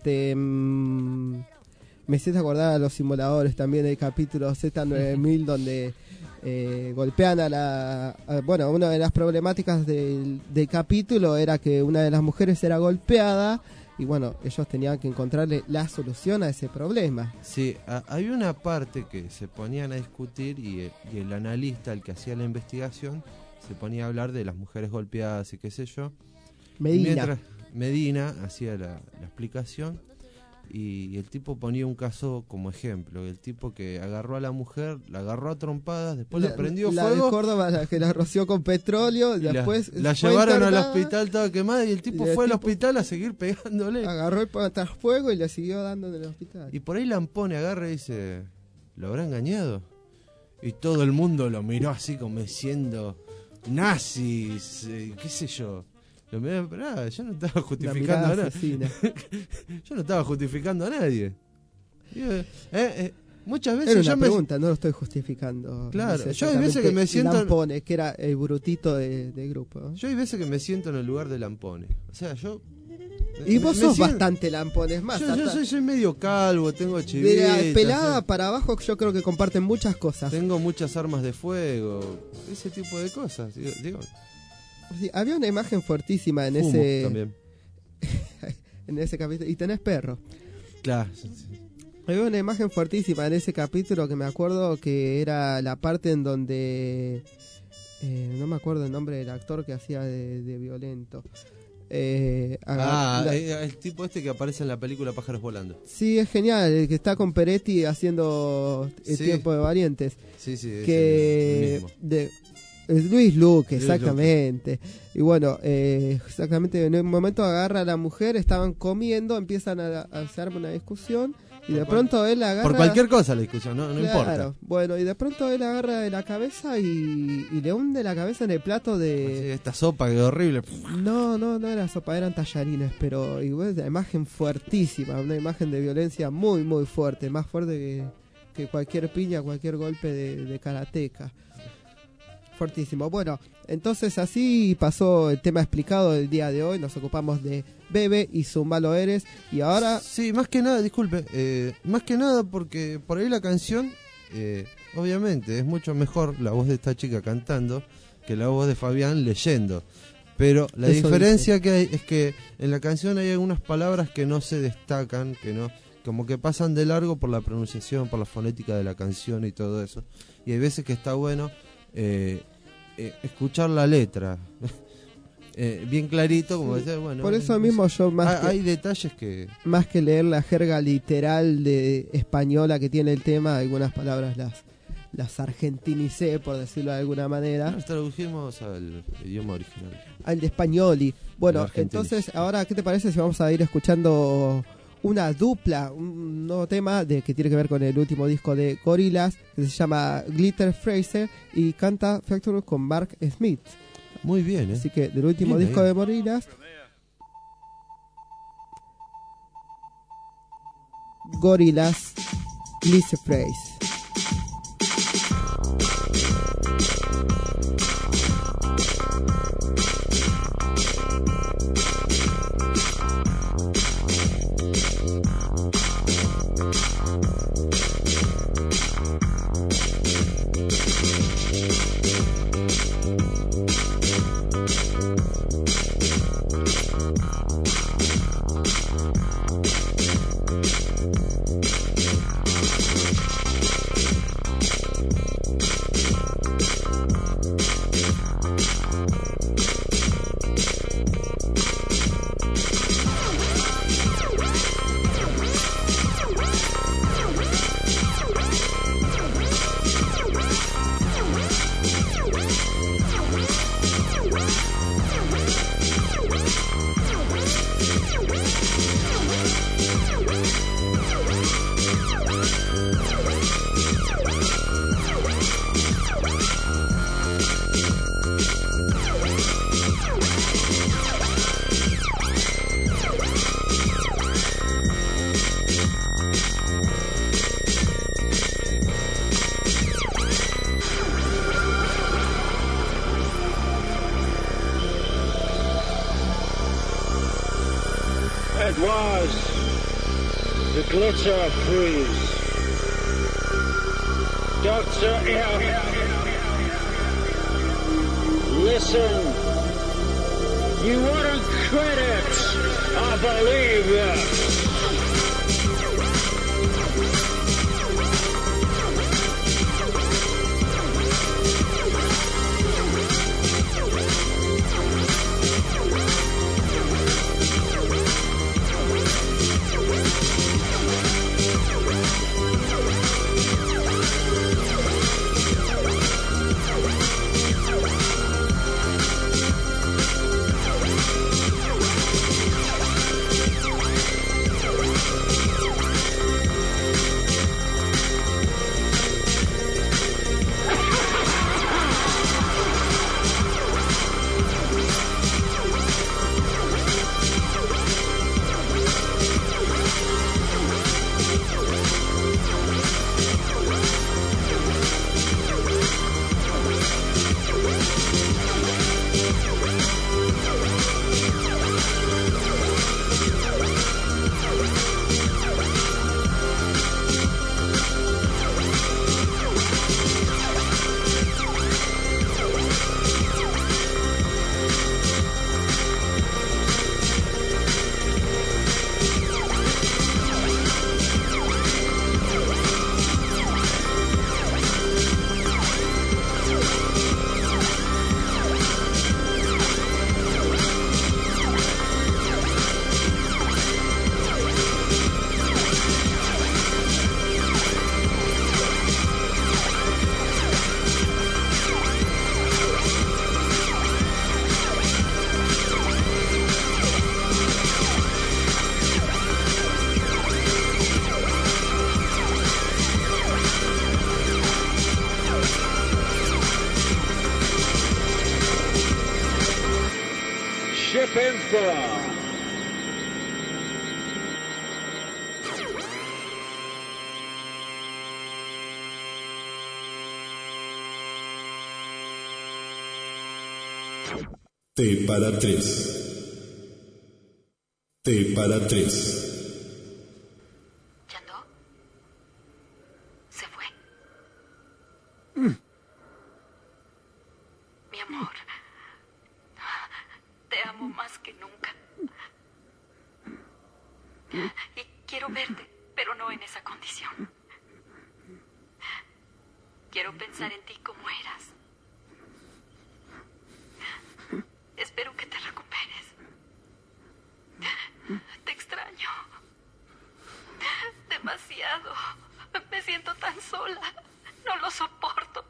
me hiciste acordar a los simuladores también, el capítulo Z9000 donde golpean bueno, una de las problemáticas del capítulo era que una de las mujeres era golpeada. Y bueno, ellos tenían que encontrarle la solución a ese problema. Sí, había una parte que se ponían a discutir y el analista, el que hacía la investigación, se ponía a hablar de las mujeres golpeadas y qué sé yo. Mientras Medina hacía la explicación y el tipo ponía un caso como ejemplo. El tipo que agarró a la mujer, la agarró a trompadas, después le prendió fuego. La de Córdoba, la que la roció con petróleo, después la llevaron al hospital, estaba quemada, y el tipo fue al hospital a seguir pegándole. Agarró el fuego y le siguió dando en el hospital. Y por ahí Lampone agarra y dice, ¿lo habrá engañado? Y todo el mundo lo miró así como diciendo, nazis, qué sé yo. Yo no estaba justificando a nadie. Yo no estaba justificando a nadie. Muchas veces era una pregunta, no lo estoy justificando. Claro, yo hay veces que me siento Lampone, que era el brutito del grupo. Yo hay veces que me siento en el lugar de Lampone. O sea, yo y vos sos bastante Lampone, es más. Yo soy medio calvo, tengo chivitas. De la pelada para abajo yo creo que comparten muchas cosas. Tengo muchas armas de fuego, ese tipo de cosas, digo. Sí, había una imagen fuertísima en en ese capítulo. Y tenés perro. Claro. Había una imagen fuertísima en ese capítulo que me acuerdo que era la parte en donde no me acuerdo el nombre del actor que hacía de violento. El tipo este que aparece en la película Pájaros Volando. Sí, es genial, el que está con Peretti haciendo El Tiempo de Valientes. Sí, que Luis Luque, exactamente. Y bueno, exactamente, en un momento agarra a la mujer, estaban comiendo, empiezan a hacer una discusión y de pronto él agarra... Por cualquier cosa la discusión, no claro, importa. Bueno, y de pronto él agarra de la cabeza y le hunde la cabeza en el plato de... Sí, esta sopa quedó horrible. No era sopa, eran tallarines, pero igual una imagen fuertísima, una imagen de violencia muy, muy fuerte, más fuerte que cualquier piña, cualquier golpe de karateca. Fuertísimo. Bueno, Entonces así pasó el tema explicado del día de hoy. Nos ocupamos de Bebe y Zumba lo eres. Y ahora... Sí, más que nada, disculpe, más que nada porque por ahí la canción, obviamente, es mucho mejor la voz de esta chica cantando que la voz de Fabián leyendo. Pero la Eso diferencia que hay es que en la canción hay algunas palabras que no se destacan, que no, como que pasan de largo por la pronunciación, por la fonética de la canción y todo eso. Y hay veces que está bueno escuchar la letra bien clarito, como decía, bueno. Por eso mismo yo hay detalles que... Más que leer la jerga literal de española que tiene el tema, algunas palabras las argentinicé, por decirlo de alguna manera. Nos tradujimos al idioma original. Al de españoli. Bueno, entonces, ahora, ¿qué te parece si vamos a ir escuchando una dupla, un nuevo tema que tiene que ver con el último disco de Gorillaz, que se llama Glitter Fraser, y canta Factory con Mark Smith? Muy bien, Así que, del último bien, disco de Gorillaz, Gorillaz, Glitter Fraser. It was the glitter freeze. Dr. M. Listen, you wouldn't credit, I believe you. T para 3. T para 3. ¿Yandó? ¿Se fue? Mi amor, te amo más que nunca. Y quiero verte, pero no en esa condición. Quiero pensar en ti como eras. Espero que te recuperes. Te extraño. Demasiado. Me siento tan sola. No lo soporto.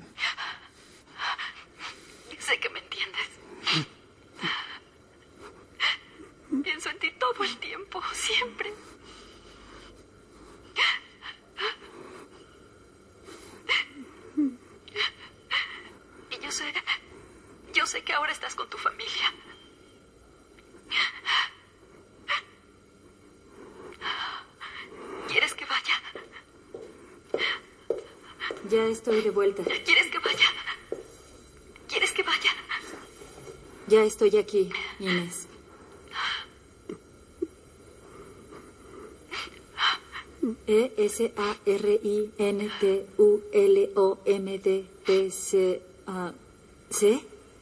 Sé que me entiendes. Pienso en ti todo el tiempo, siempre. Y yo sé que ahora estás con tu familia. ¿Quieres que vaya? Ya estoy de vuelta. ¿Quieres que vaya? ¿Quieres que vaya? Ya estoy aquí, Inés. ESARINTULOMDPC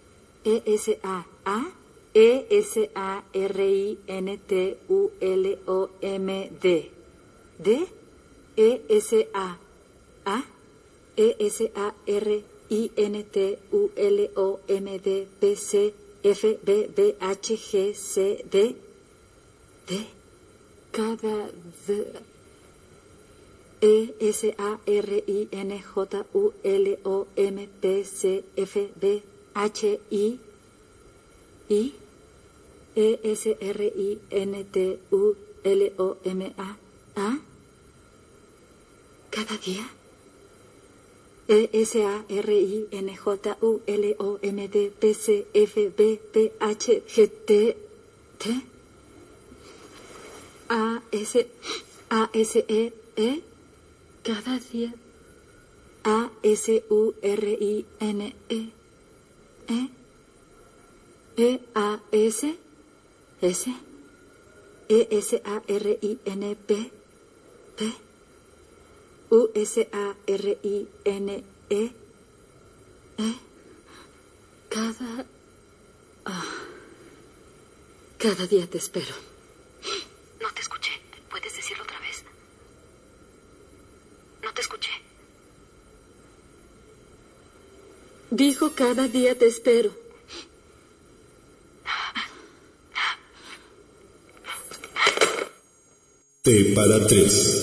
FBBHGCD cada ESARINJULOMPCFBHI ESRINTULOMA cada día ESARINJULOMDPCFBPHGT ASE cada día ASURINE EAS S ESARINP P USARINE cada día te espero. No te escuché. ¿Puedes decirlo otra vez? No te escuché. Dijo cada día te espero. T para 3.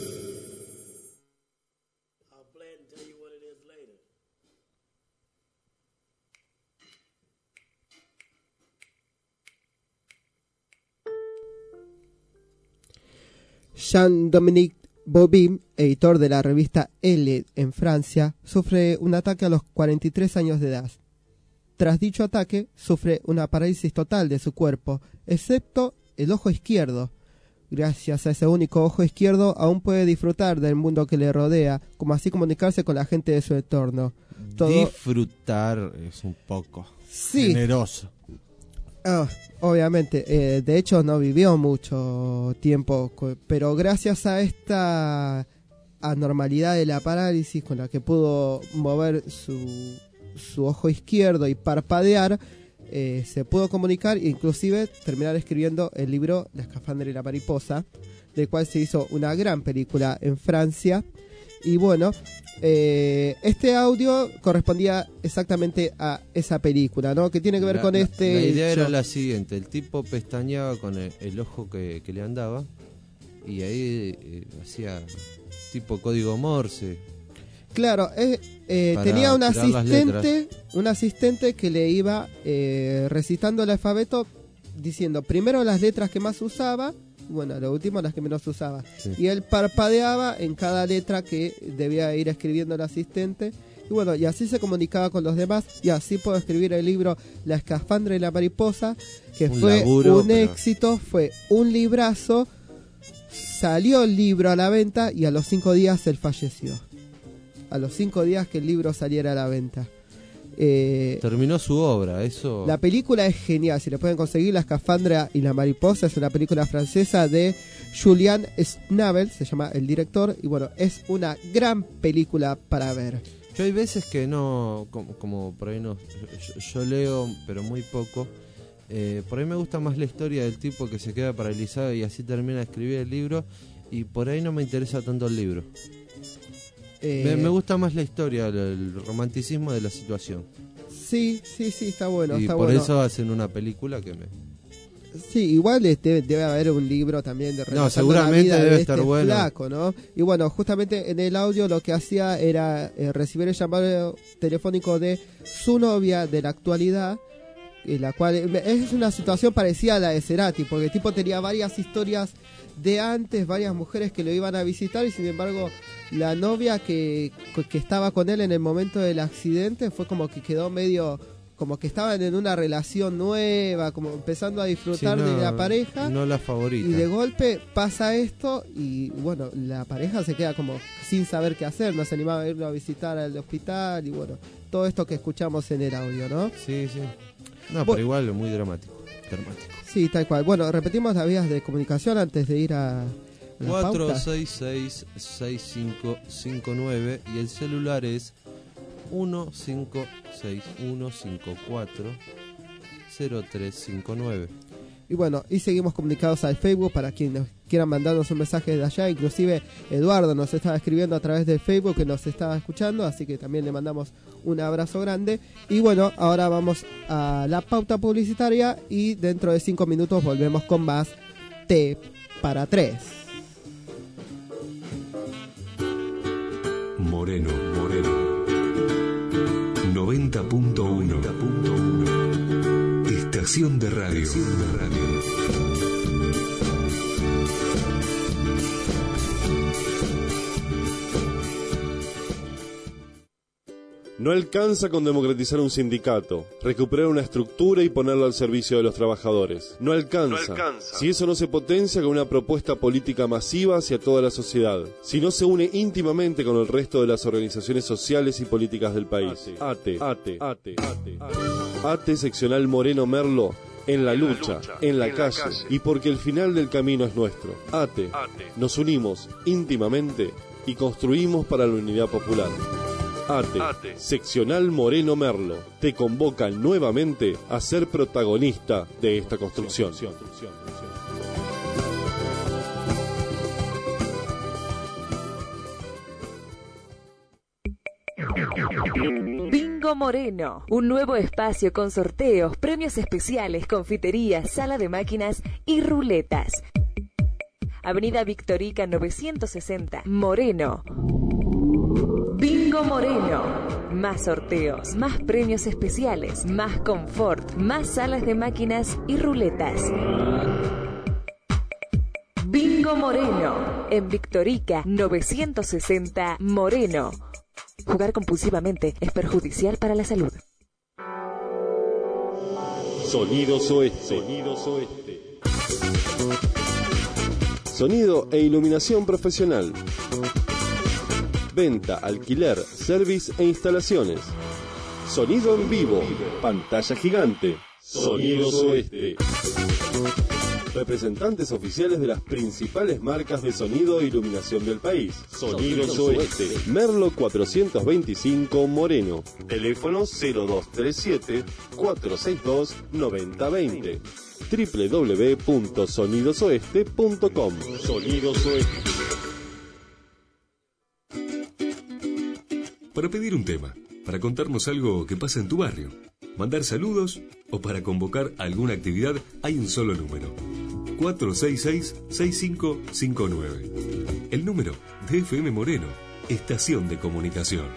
Jean-Dominique Bobin, editor de la revista Elle en Francia, sufre un ataque a los 43 años de edad. Tras dicho ataque, sufre una parálisis total de su cuerpo, excepto el ojo izquierdo. Gracias a ese único ojo izquierdo, aún puede disfrutar del mundo que le rodea, como así comunicarse con la gente de su entorno. Disfrutar es un poco generoso. Obviamente, de hecho no vivió mucho tiempo, pero gracias a esta anormalidad de la parálisis con la que pudo mover su ojo izquierdo y parpadear, se pudo comunicar e inclusive terminar escribiendo el libro La escafandra y la mariposa, del cual se hizo una gran película en Francia. Y bueno, este audio correspondía exactamente a esa película, ¿no? Que tiene que ver con la idea era la siguiente: el tipo pestañeaba con el ojo que le andaba y ahí hacía tipo código Morse. Claro, tenía un asistente que le iba recitando el alfabeto, diciendo primero las letras que más usaba, bueno, lo último las que menos usaba. Sí. Y él parpadeaba en cada letra que debía ir escribiendo el asistente. Y bueno, y así se comunicaba con los demás. Y así puedo escribir el libro La escafandra y la mariposa, que fue un éxito, fue un librazo. Salió el libro a la venta y a los 5 días él falleció. A los 5 días que el libro saliera a la venta. Terminó su obra, eso. La película es genial, si le pueden conseguir, La escafandra y la mariposa, es una película francesa de Julian Schnabel, se llama el director, y bueno, es una gran película para ver. Yo hay veces que no, como por ahí no, yo leo, pero muy poco. Por ahí me gusta más la historia del tipo que se queda paralizado y así termina de escribir el libro, y por ahí no me interesa tanto el libro. Me gusta más la historia, el romanticismo de la situación. Sí, está bueno. Y está por bueno. eso hacen una película que me... Sí, igual debe haber un libro también de No, seguramente la vida debe de estar este bueno. flaco, ¿no? Y bueno, justamente en el audio lo que hacía era recibir el llamado telefónico de su novia de la actualidad, en la cual es una situación parecida a la de Cerati, porque el tipo tenía varias historias de antes, varias mujeres que lo iban a visitar, y sin embargo la novia que estaba con él en el momento del accidente fue como que quedó medio, como que estaban en una relación nueva, como empezando a disfrutar de la pareja, no la favorita, y de golpe pasa esto y bueno, la pareja se queda como sin saber qué hacer, no se animaba a irlo a visitar al hospital, y bueno, todo esto que escuchamos en el audio, ¿no? Sí. No, pero igual muy dramático. Sí, tal cual. Bueno, repetimos las vías de comunicación antes de ir a la 466-6559 y el celular es 1561540359. Y bueno, y seguimos comunicados al Facebook para quienes quieran mandarnos un mensaje de allá. Inclusive Eduardo nos estaba escribiendo a través del Facebook que nos estaba escuchando, así que también le mandamos un abrazo grande. Y bueno, ahora vamos a la pauta publicitaria y dentro de 5 minutos volvemos con más T para 3. Moreno 90.1 Estación de radio. No alcanza con democratizar un sindicato, recuperar una estructura y ponerla al servicio de los trabajadores. No alcanza. Si eso no se potencia con una propuesta política masiva hacia toda la sociedad. Si no se une íntimamente con el resto de las organizaciones sociales y políticas del país. ATE seccional Moreno Merlo. En la lucha, en la calle, y porque el final del camino es nuestro. ATE. Nos unimos íntimamente y construimos para la unidad popular. ATE, seccional Moreno Merlo, te convoca nuevamente a ser protagonista de esta construcción. Bingo Moreno, un nuevo espacio con sorteos, premios especiales, confiterías, sala de máquinas y ruletas. Avenida Victorica 960, Moreno. Bingo Moreno. Más sorteos, más premios especiales, más confort, más salas de máquinas y ruletas. Bingo Moreno. En Victorica 960, Moreno. Jugar compulsivamente es perjudicial para la salud. Sonidos Oeste. Sonido e iluminación profesional. Venta, alquiler, service e instalaciones. Sonido en vivo. Pantalla gigante. Sonidos Oeste. Representantes oficiales de las principales marcas de sonido e iluminación del país. Sonidos Oeste. Merlo 425 Moreno. Teléfono 0237-462-9020. www.sonidosoeste.com. Sonidos Oeste. Para pedir un tema, para contarnos algo que pasa en tu barrio, mandar saludos o para convocar alguna actividad, hay un solo número: 466-6559. El número de FM Moreno, Estación de Comunicación.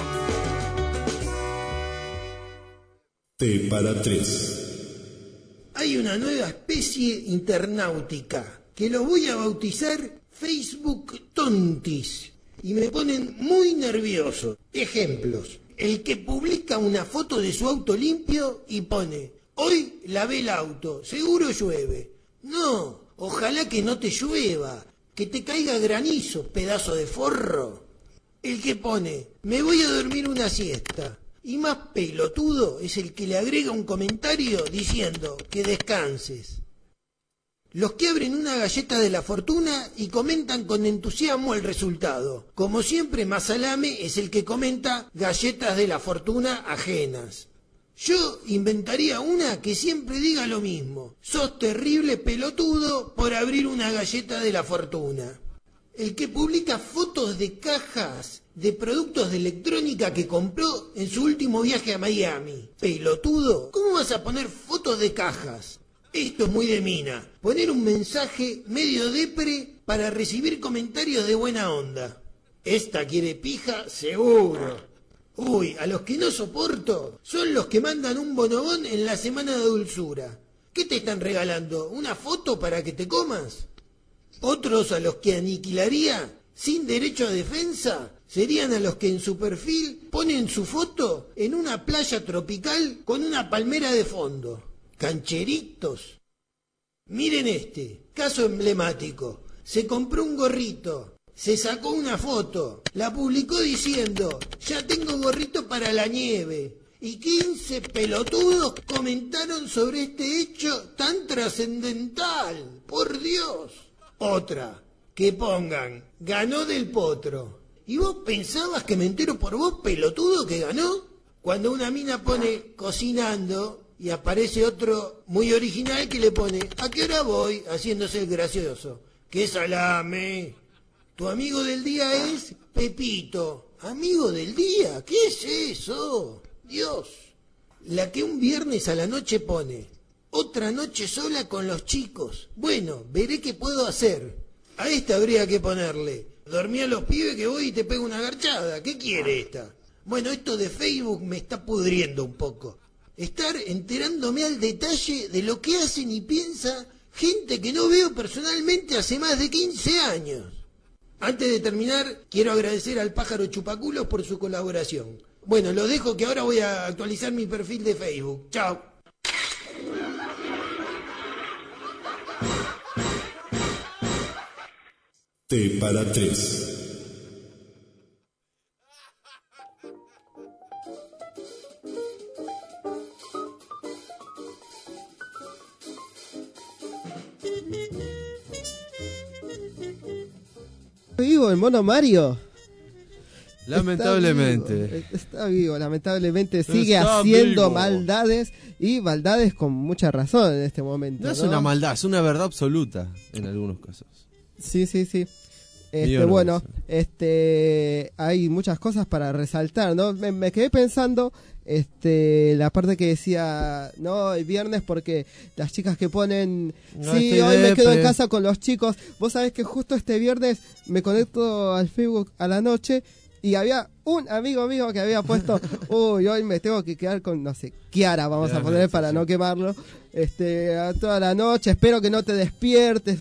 T para 3. Hay una nueva especie internáutica que lo voy a bautizar Facebook Tontis y me ponen muy nervioso. Ejemplos: el que publica una foto de su auto limpio y pone: hoy lavé el auto, seguro llueve. No, ojalá que no te llueva, que te caiga granizo, pedazo de forro. El que pone: me voy a dormir una siesta Y más pelotudo es el que le agrega un comentario diciendo que descanses. Los que abren una galleta de la fortuna y comentan con entusiasmo el resultado. Como siempre, Mazalame es el que comenta galletas de la fortuna ajenas. Yo inventaría una que siempre diga lo mismo. Sos terrible pelotudo por abrir una galleta de la fortuna. El que publica fotos de cajas de productos de electrónica que compró en su último viaje a Miami. Pelotudo, ¿cómo vas a poner fotos de cajas? Esto es muy de mina. Poner un mensaje medio depre para recibir comentarios de buena onda. Esta quiere pija, seguro. Uy, a los que no soporto son los que mandan un bonobón en la semana de dulzura. ¿Qué te están regalando? ¿Una foto para que te comas? Otros a los que aniquilaría sin derecho a defensa serían a los que en su perfil ponen su foto en una playa tropical con una palmera de fondo. Cancheritos. Miren este, caso emblemático. Se compró un gorrito, se sacó una foto, la publicó diciendo, ya tengo gorrito para la nieve. Y 15 pelotudos comentaron sobre este hecho tan trascendental. ¡Por Dios! Otra, que pongan, ganó Del Potro. ¿Y vos pensabas que me entero por vos, pelotudo, que ganó? Cuando una mina pone cocinando y aparece otro muy original que le pone ¿a qué hora voy? Haciéndose el gracioso. ¡Qué salame! Tu amigo del día es Pepito. ¿Amigo del día? ¿Qué es eso? Dios. La que un viernes a la noche pone otra noche sola con los chicos. Bueno, veré qué puedo hacer. A esta habría que ponerle dormí a los pibes que voy y te pego una garchada. ¿Qué quiere esta? Bueno, esto de Facebook me está pudriendo un poco. Estar enterándome al detalle de lo que hacen y piensa gente que no veo personalmente hace más de 15 años. Antes de terminar, quiero agradecer al pájaro Chupaculos por su colaboración. Bueno, lo dejo que ahora voy a actualizar mi perfil de Facebook. Chao. T para 3. ¿Vivo el mono Mario? Lamentablemente. Está vivo, lamentablemente sigue haciendo vivo. Maldades y maldades con mucha razón en este momento. No es una maldad, es una verdad absoluta en algunos casos. Sí. Millones. Bueno, hay muchas cosas para resaltar, ¿no? Me quedé pensando, la parte que decía, no, el viernes porque las chicas que ponen, No, sí, estoy hoy me quedo en depre. casa con los chicos. Vos sabés que justo este viernes me conecto al Facebook a la noche y había un amigo mío que había puesto, uy, hoy me tengo que quedar con, no sé, Kiara, vamos a poner para no quemarlo, a toda la noche, espero que no te despiertes.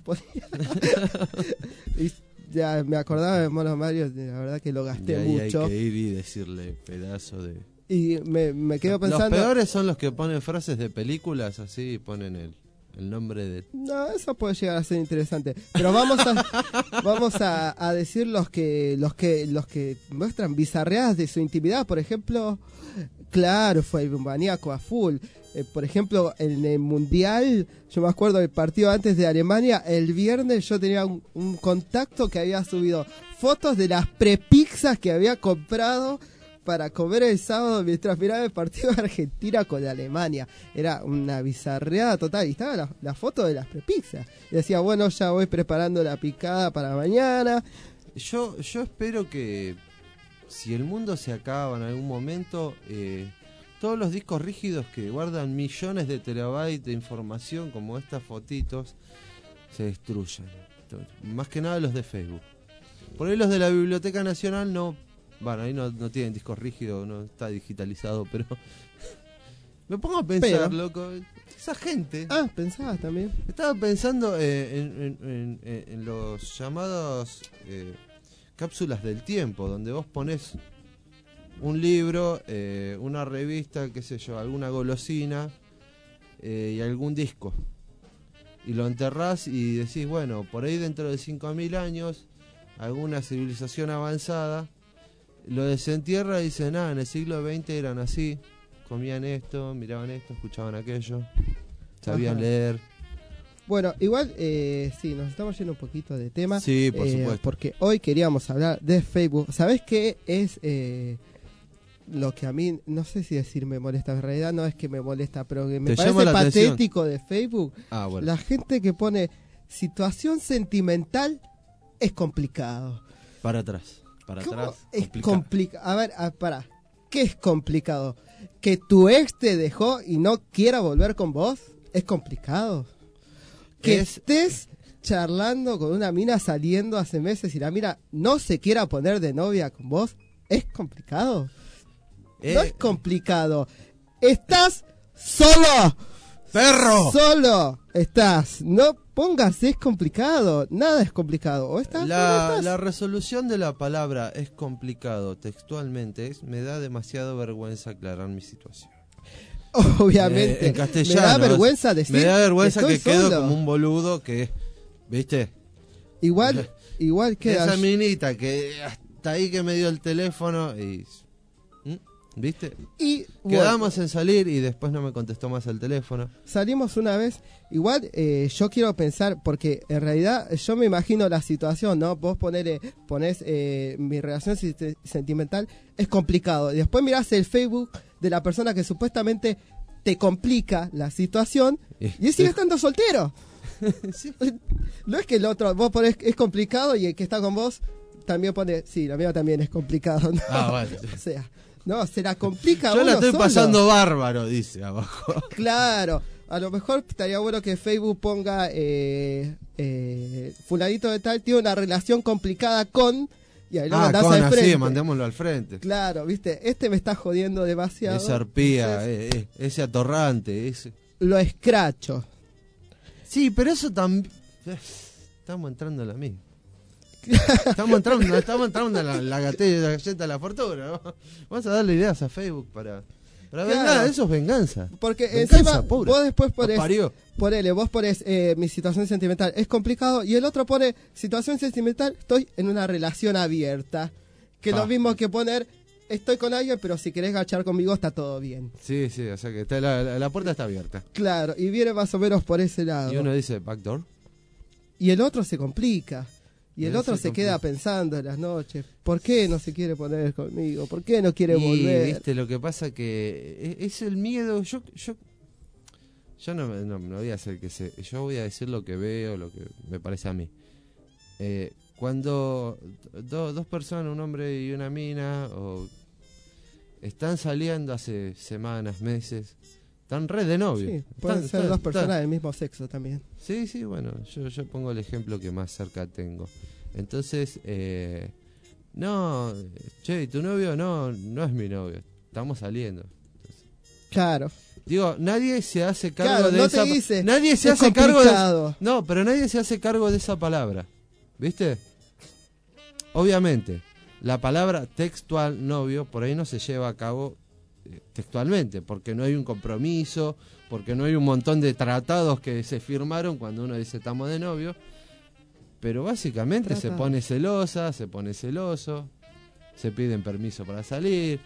Y ya me acordaba de Mono Mario, la verdad que lo gasté Y ahí mucho. hay que ir y decirle pedazo de... Y me quedo pensando... Los peores son los que ponen frases de películas así y ponen el nombre de... No, eso puede llegar a ser interesante. Pero vamos a decir los que muestran bizarreadas de su intimidad. Por ejemplo, claro, fue un maníaco a full. Por ejemplo, en el Mundial, yo me acuerdo del partido antes de Alemania, el viernes yo tenía un contacto que había subido fotos de las prepizzas que había comprado para comer el sábado mientras miraba el partido de Argentina con Alemania. Era una bizarreada total. Y estaba la foto de las prepizzas. Y decía, bueno, ya voy preparando la picada para mañana. Yo espero que si el mundo se acaba en algún momento, todos los discos rígidos que guardan millones de terabytes de información como estas fotitos se destruyan. Más que nada los de Facebook. Por ahí los de la Biblioteca Nacional no... Bueno, ahí no tienen discos rígidos, no está digitalizado, pero... Me pongo a pensar, loco, esa gente... Ah, pensabas también. Estaba pensando en los llamados cápsulas del tiempo, donde vos ponés un libro, una revista, qué sé yo, alguna golosina y algún disco. Y lo enterrás y decís, bueno, por ahí dentro de 5.000 años, alguna civilización avanzada lo desentierra y dice, nada, en el siglo XX eran así, comían esto, miraban esto, escuchaban aquello, sabían leer. Bueno, igual, sí, nos estamos yendo un poquito de tema. Sí, por supuesto. Porque hoy queríamos hablar de Facebook. ¿Sabés qué es lo que a mí, no sé si decir me molesta, en realidad no es que me molesta, pero que me parece patético de Facebook? Bueno. La gente que pone situación sentimental es complicado. Para atrás. Es complicado. A ver, pará. ¿Qué es complicado? ¿Que tu ex te dejó y no quiera volver con vos? Es complicado. Que estés charlando con una mina saliendo hace meses y la mina no se quiera poner de novia con vos, ¿es complicado? No es complicado. Estás solo. ¡Perro! Solo estás. No pongas, es complicado. Nada es complicado. ¿O estás, la resolución de la palabra es complicado textualmente me da demasiado vergüenza aclarar mi situación. Obviamente. En castellano. Me da vergüenza decir. Me da vergüenza que quedo solo. como un boludo que, ¿viste? Igual queda. Esa minita que hasta ahí que me dio el teléfono y... ¿Viste? Y quedamos en salir y después no me contestó más el teléfono. Salimos una vez. Igual yo quiero pensar, porque en realidad yo me imagino la situación, ¿no? Vos ponés mi relación sentimental es complicado. Y después mirás el Facebook de la persona que supuestamente te complica la situación y él sigue estando soltero. Sí. No es que el otro, vos ponés es complicado y el que está con vos también pone, sí, la mía también es complicado, ¿no? Bueno. O sea, no, se la complica Yo uno la estoy solo. pasando bárbaro, dice abajo. Claro, a lo mejor estaría bueno que Facebook ponga fulanito de tal tiene una relación complicada con, y ahí lo mandás al frente. Sí, mandémoslo al frente. Claro, viste, este me está jodiendo demasiado. Esa arpía, ese atorrante, ese... Lo escracho. Sí, pero eso también... Estamos entrando en la misma. Estamos entrando en la galleta de la fortuna, ¿no? Vamos a darle ideas a Facebook para vengar, eso es venganza. Porque venganza encima pura. vos después vos pones mi situación sentimental es complicado y el otro pone situación sentimental, estoy en una relación abierta, que es lo mismo que poner estoy con alguien, pero si querés gachar conmigo está todo bien. Sí, o sea que está, la puerta está abierta. Claro, y viene más o menos por ese lado. Y uno dice backdoor. Y el otro se complica. Y el otro se queda pensando en las noches, ¿por qué no se quiere poner conmigo? ¿Por qué no quiere volver? Viste, lo que pasa que es el miedo. Yo no voy a hacer yo voy a decir lo que veo, lo que me parece a mí. Cuando dos personas, un hombre y una mina, están saliendo hace semanas, meses, están re de novio. Sí, pueden ser dos personas del mismo sexo también. Sí, bueno, yo pongo el ejemplo que más cerca tengo. Entonces, no, che, ¿tu novio? No es mi novio, estamos saliendo. Entonces, claro. Digo, nadie se hace cargo de no esa... Te dice, nadie se hace cargo de... No, pero nadie se hace cargo de esa palabra, ¿viste? Obviamente, la palabra textual novio por ahí no se lleva a cabo textualmente, porque no hay un compromiso, porque no hay un montón de tratados que se firmaron cuando uno dice estamos de novio, pero básicamente se pone celosa, se pone celoso, se piden permiso para salir,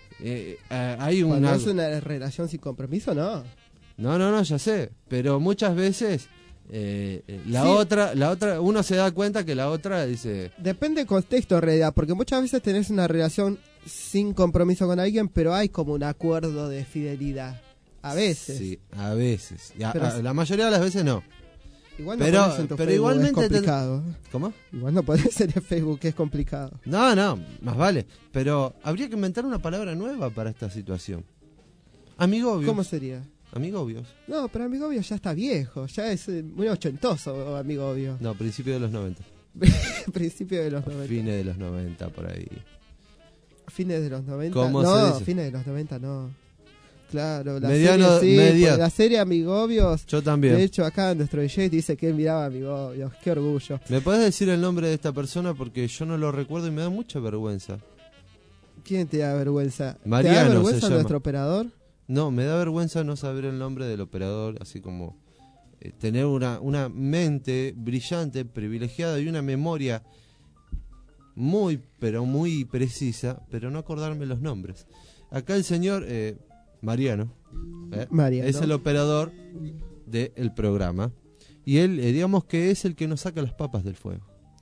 hay cuando es una relación sin compromiso, no, ya sé, pero muchas veces la otra, uno se da cuenta que la otra dice... Depende del contexto en realidad, porque muchas veces tenés una relación sin compromiso con alguien, pero hay como un acuerdo de fidelidad. A veces. Sí, a veces. La mayoría de las veces no. Igual no podés en tu Facebook, igualmente es complicado. ¿Cómo? Igual no podés en el Facebook, que es complicado. No, más vale. Pero habría que inventar una palabra nueva para esta situación. Amigobios. ¿Cómo sería? Amigobios. No, pero amigobio ya está viejo, ya es muy ochentoso amigobio. No, principio de los 90. Principio de los 90. Fines de los 90, por ahí. Fines de los 90. ¿Cómo no, se dice? Fines de los 90 no. Claro, la Mediano, serie, sí, la serie Amigobios. Yo también. De hecho, acá nuestro DJ dice que él miraba Amigobios. Qué orgullo. ¿Me podés decir el nombre de esta persona? Porque yo no lo recuerdo y me da mucha vergüenza. ¿Quién te da vergüenza? Mariano, ¿Te da vergüenza se llama. nuestro operador? No, me da vergüenza no saber el nombre del operador, así como tener una mente brillante, privilegiada y una memoria muy, pero muy precisa, pero no acordarme los nombres. Acá el señor Mariano, Mariano es el operador del programa. Y él, digamos que es el que nos saca las papas del fuego.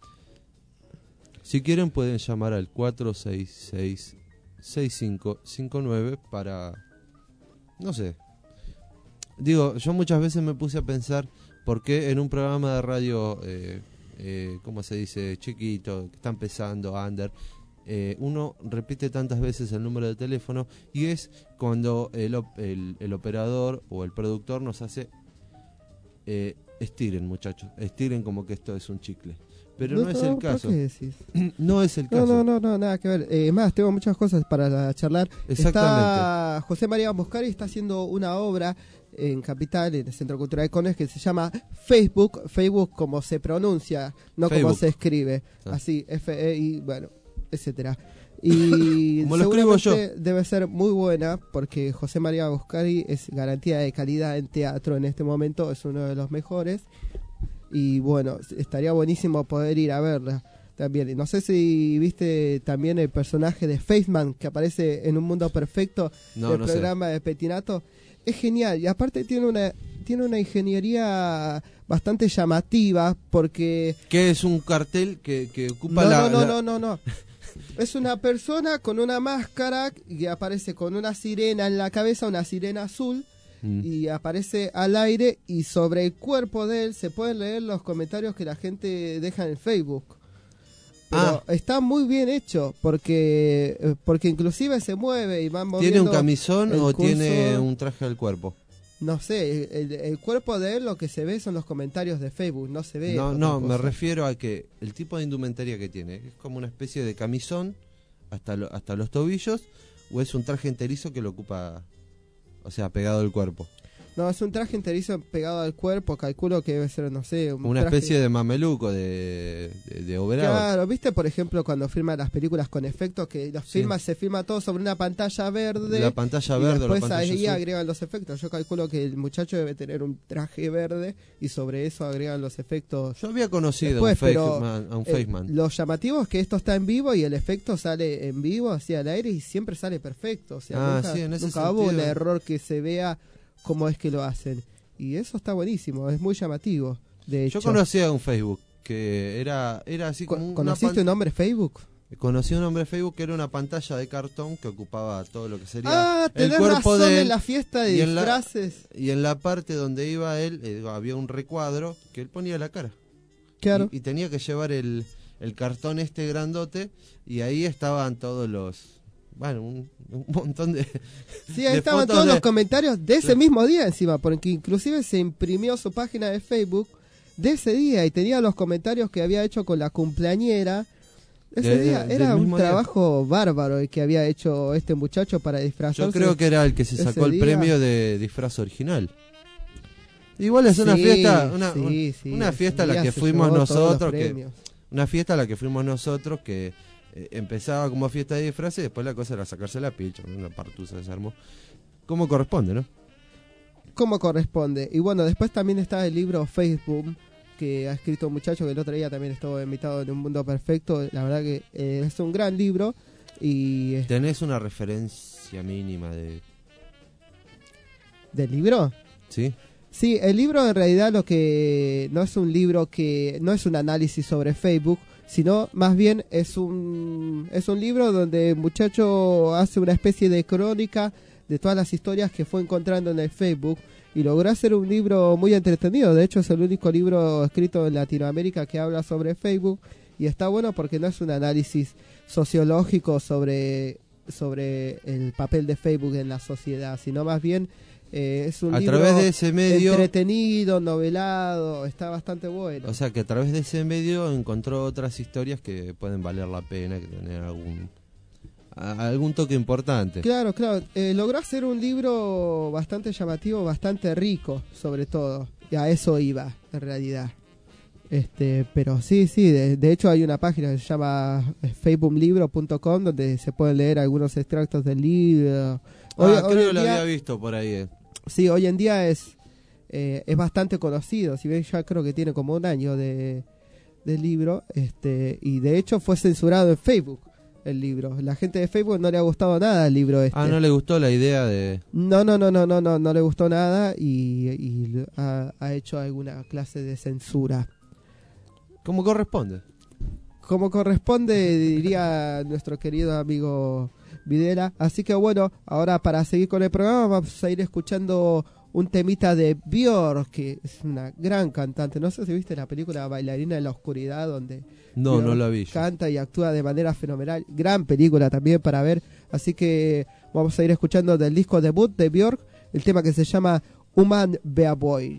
Si quieren pueden llamar al 466-6559 para... No sé. Digo, yo muchas veces me puse a pensar por qué en un programa de radio, ¿cómo se dice? Chiquito, que está empezando, under, uno repite tantas veces el número de teléfono y es cuando el operador o el productor nos hace... estiren, muchachos, estiren como que esto es un chicle. Pero no es el caso. ¿Qué decís? No es el caso. No, nada que ver. Más, tengo muchas cosas para charlar. Está José María Buscari está haciendo una obra en Capital, en el Centro Cultural de Cones, que se llama Facebook como se pronuncia, no Facebook. como se escribe. Así, F-E-I, bueno, etcétera. Y como lo escribo yo. Debe ser muy buena porque José María Buscari es garantía de calidad en teatro en este momento, es uno de los mejores. Y bueno, estaría buenísimo poder ir a verla también. Y no sé si viste también el personaje de Faceman que aparece en Un Mundo Perfecto del programa de Petinato. Es genial y aparte tiene una ingeniería bastante llamativa porque... ¿Qué es un cartel que ocupa No. Es una persona con una máscara que aparece con una sirena en la cabeza, una sirena azul, y aparece al aire y sobre el cuerpo de él se pueden leer los comentarios que la gente deja en Facebook. Pero está muy bien hecho porque inclusive se mueve y van moviendo. ¿Tiene un camisón o tiene un traje al cuerpo? No sé, el cuerpo de él lo que se ve son los comentarios de Facebook, no se ve. No, me refiero a que el tipo de indumentaria que tiene es como una especie de camisón hasta los tobillos, o es un traje enterizo que lo ocupa, o sea, pegado al cuerpo. No, es un traje enterizo pegado al cuerpo, calculo que debe ser, no sé... Una especie de mameluco, de overall. Claro, ¿viste, por ejemplo, cuando filman las películas con efectos, que se filma todo sobre una pantalla verde? La pantalla verde y después o la pantalla ahí azul. Agregan los efectos. Yo calculo que el muchacho debe tener un traje verde y sobre eso agregan los efectos. Yo había conocido a un Faceman. Lo llamativo es que esto está en vivo y el efecto sale en vivo, así al aire, y siempre sale perfecto. O sea, nunca hubo un error que se vea cómo es que lo hacen. Y eso está buenísimo, es muy llamativo. De hecho, yo conocía un Facebook que era así como ¿Conociste un nombre Facebook? Conocí un nombre Facebook que era una pantalla de cartón que ocupaba todo lo que sería el tenés cuerpo razón, de él, en la fiesta de disfraces. Y en la parte donde iba él había un recuadro que él ponía la cara. Claro. Y tenía que llevar el cartón grandote, y ahí estaban todos los... Bueno, un montón de... Sí, ahí estaban todos los comentarios de ese mismo día encima, porque inclusive se imprimió su página de Facebook de ese día y tenía los comentarios que había hecho con la cumpleañera. Ese día era un trabajo bárbaro el que había hecho este muchacho para disfrazarse. Yo creo que era el que se sacó el premio de disfraz original. Igual es una fiesta, una fiesta a la que fuimos nosotros, una fiesta a la que fuimos nosotros que empezaba como fiesta de disfraces y después la cosa era sacarse la picha, una partusa se armó. Como corresponde, ¿no? Como corresponde. Y bueno, después también está el libro Facebook, que ha escrito un muchacho que el otro día también estuvo invitado en Un Mundo Perfecto. La verdad que es un gran libro. Y ¿tenés una referencia mínima del libro? Sí. Sí, el libro en realidad lo que no es un libro que no es un análisis sobre Facebook, sino más bien es un libro donde el muchacho hace una especie de crónica de todas las historias que fue encontrando en el Facebook y logró hacer un libro muy entretenido. De hecho es el único libro escrito en Latinoamérica que habla sobre Facebook y está bueno porque no es un análisis sociológico sobre el papel de Facebook en la sociedad, sino más bien es un libro través de ese medio entretenido, novelado, está bastante bueno. O sea que a través de ese medio encontró otras historias que pueden valer la pena, que tener algún toque importante. Claro, logró hacer un libro bastante llamativo, bastante rico, sobre todo, y a eso iba, en realidad. Pero sí, de hecho hay una página que se llama facebooklibro.com donde se pueden leer algunos extractos del libro. Creo que lo había visto por ahí. Sí, hoy en día es bastante conocido, si bien ya creo que tiene como un año de del libro, y de hecho fue censurado en Facebook el libro. La gente de Facebook no le ha gustado nada el libro este. Ah, no le gustó la idea de... No le gustó nada y ha hecho alguna clase de censura. ¿Cómo corresponde? Como corresponde, diría nuestro querido amigo Videla. Así que bueno, ahora para seguir con el programa vamos a ir escuchando un temita de Björk, que es una gran cantante. No sé si viste la película Bailarina en la Oscuridad, donde no la vi. Canta y actúa de manera fenomenal. Gran película también para ver. Así que vamos a ir escuchando del disco debut de Björk el tema que se llama Human Beaboy.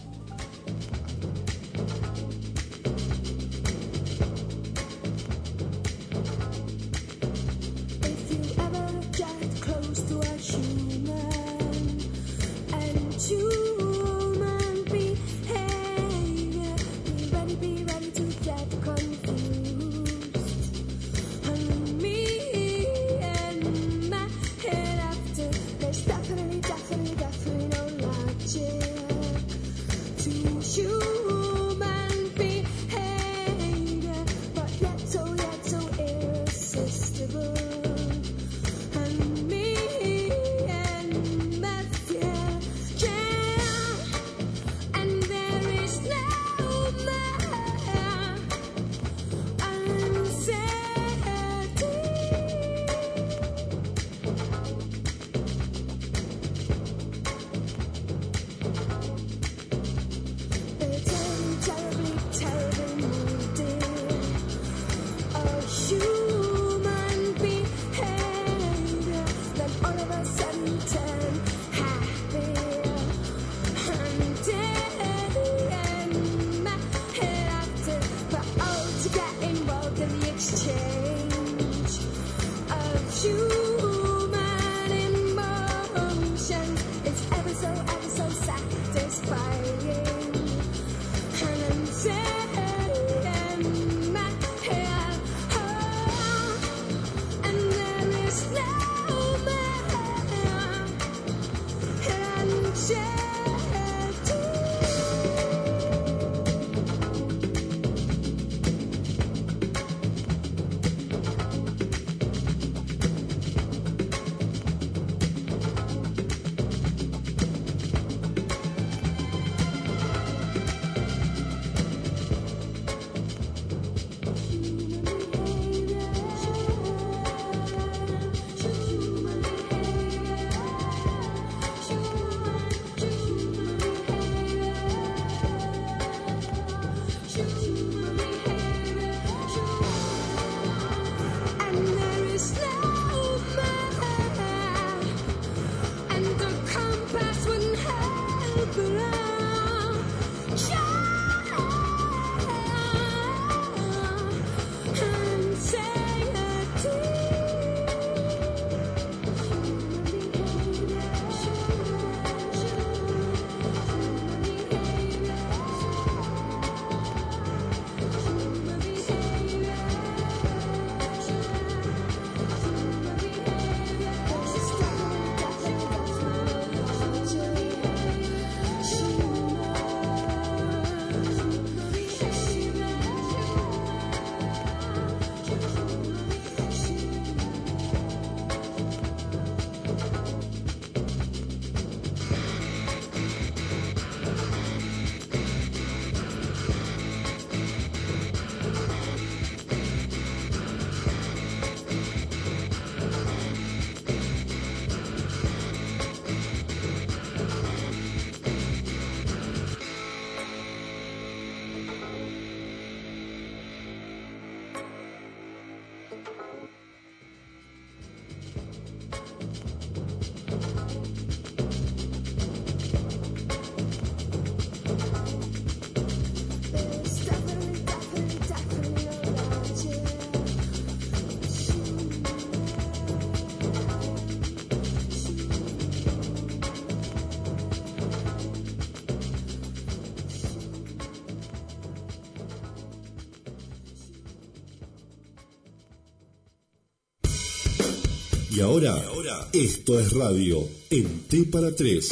Y ahora, esto es radio en T para 3.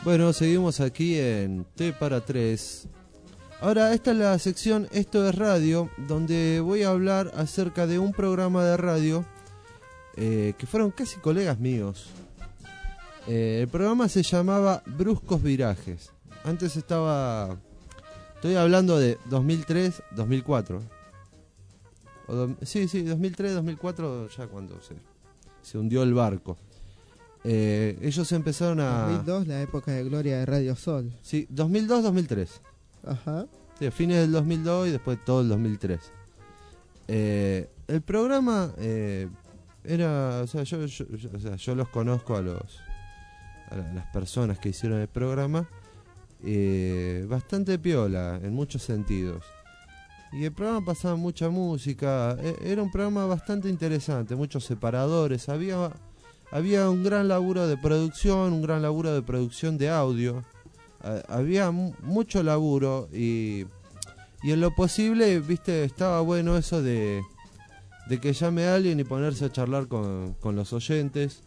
Bueno, seguimos aquí en T para 3. Ahora, esta es la sección Esto es Radio, donde voy a hablar acerca de un programa de radio que fueron casi colegas míos. El programa se llamaba Bruscos Virajes. Antes estoy hablando de 2003, 2004. Sí, 2003, 2004, ya cuando se hundió el barco. Ellos empezaron a... 2002, la época de gloria de Radio Sol. Sí, 2002, 2003. Ajá. Sí, a fines del 2002 y después todo el 2003. El programa era... O sea, yo los conozco a las personas que hicieron el programa. Bastante piola, en muchos sentidos. Y el programa pasaba mucha música. Era un programa bastante interesante, muchos separadores. Había un gran laburo de producción, un gran laburo de producción de audio. Había mucho laburo y en lo posible, viste, estaba bueno eso de que llame a alguien y ponerse a charlar con los oyentes.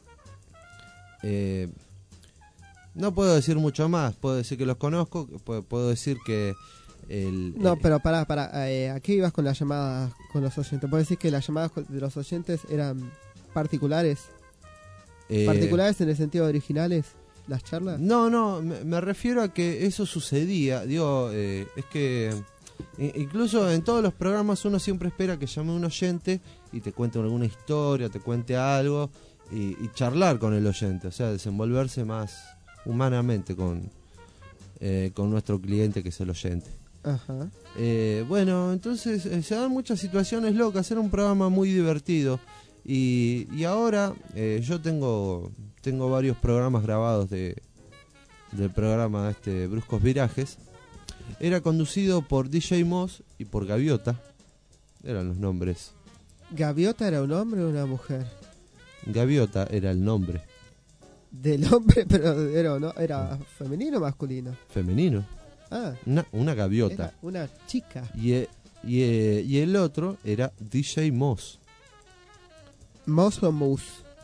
No puedo decir mucho más, puedo decir que los conozco, puedo decir que... No, pero pará, ¿a qué ibas con las llamadas con los oyentes? ¿Puedes decir que las llamadas de los oyentes eran particulares? ¿Particulares en el sentido de originales, las charlas? No, me refiero a que eso sucedía. Digo, es que incluso en todos los programas uno siempre espera que llame un oyente y te cuente alguna historia, te cuente algo y charlar con el oyente, o sea, desenvolverse más humanamente con nuestro cliente, que es el oyente. Ajá. Bueno, entonces se dan muchas situaciones locas. Era un programa muy divertido. Y ahora yo tengo varios programas grabados del programa Bruscos Virajes. Era conducido por DJ Moss y por Gaviota. Eran los nombres. ¿Gaviota era un hombre o una mujer? Gaviota era el nombre. Del hombre, pero era femenino o masculino. Femenino. Ah. Una gaviota. Era una chica. Y el otro era DJ Moss. ¿Moss o Moose?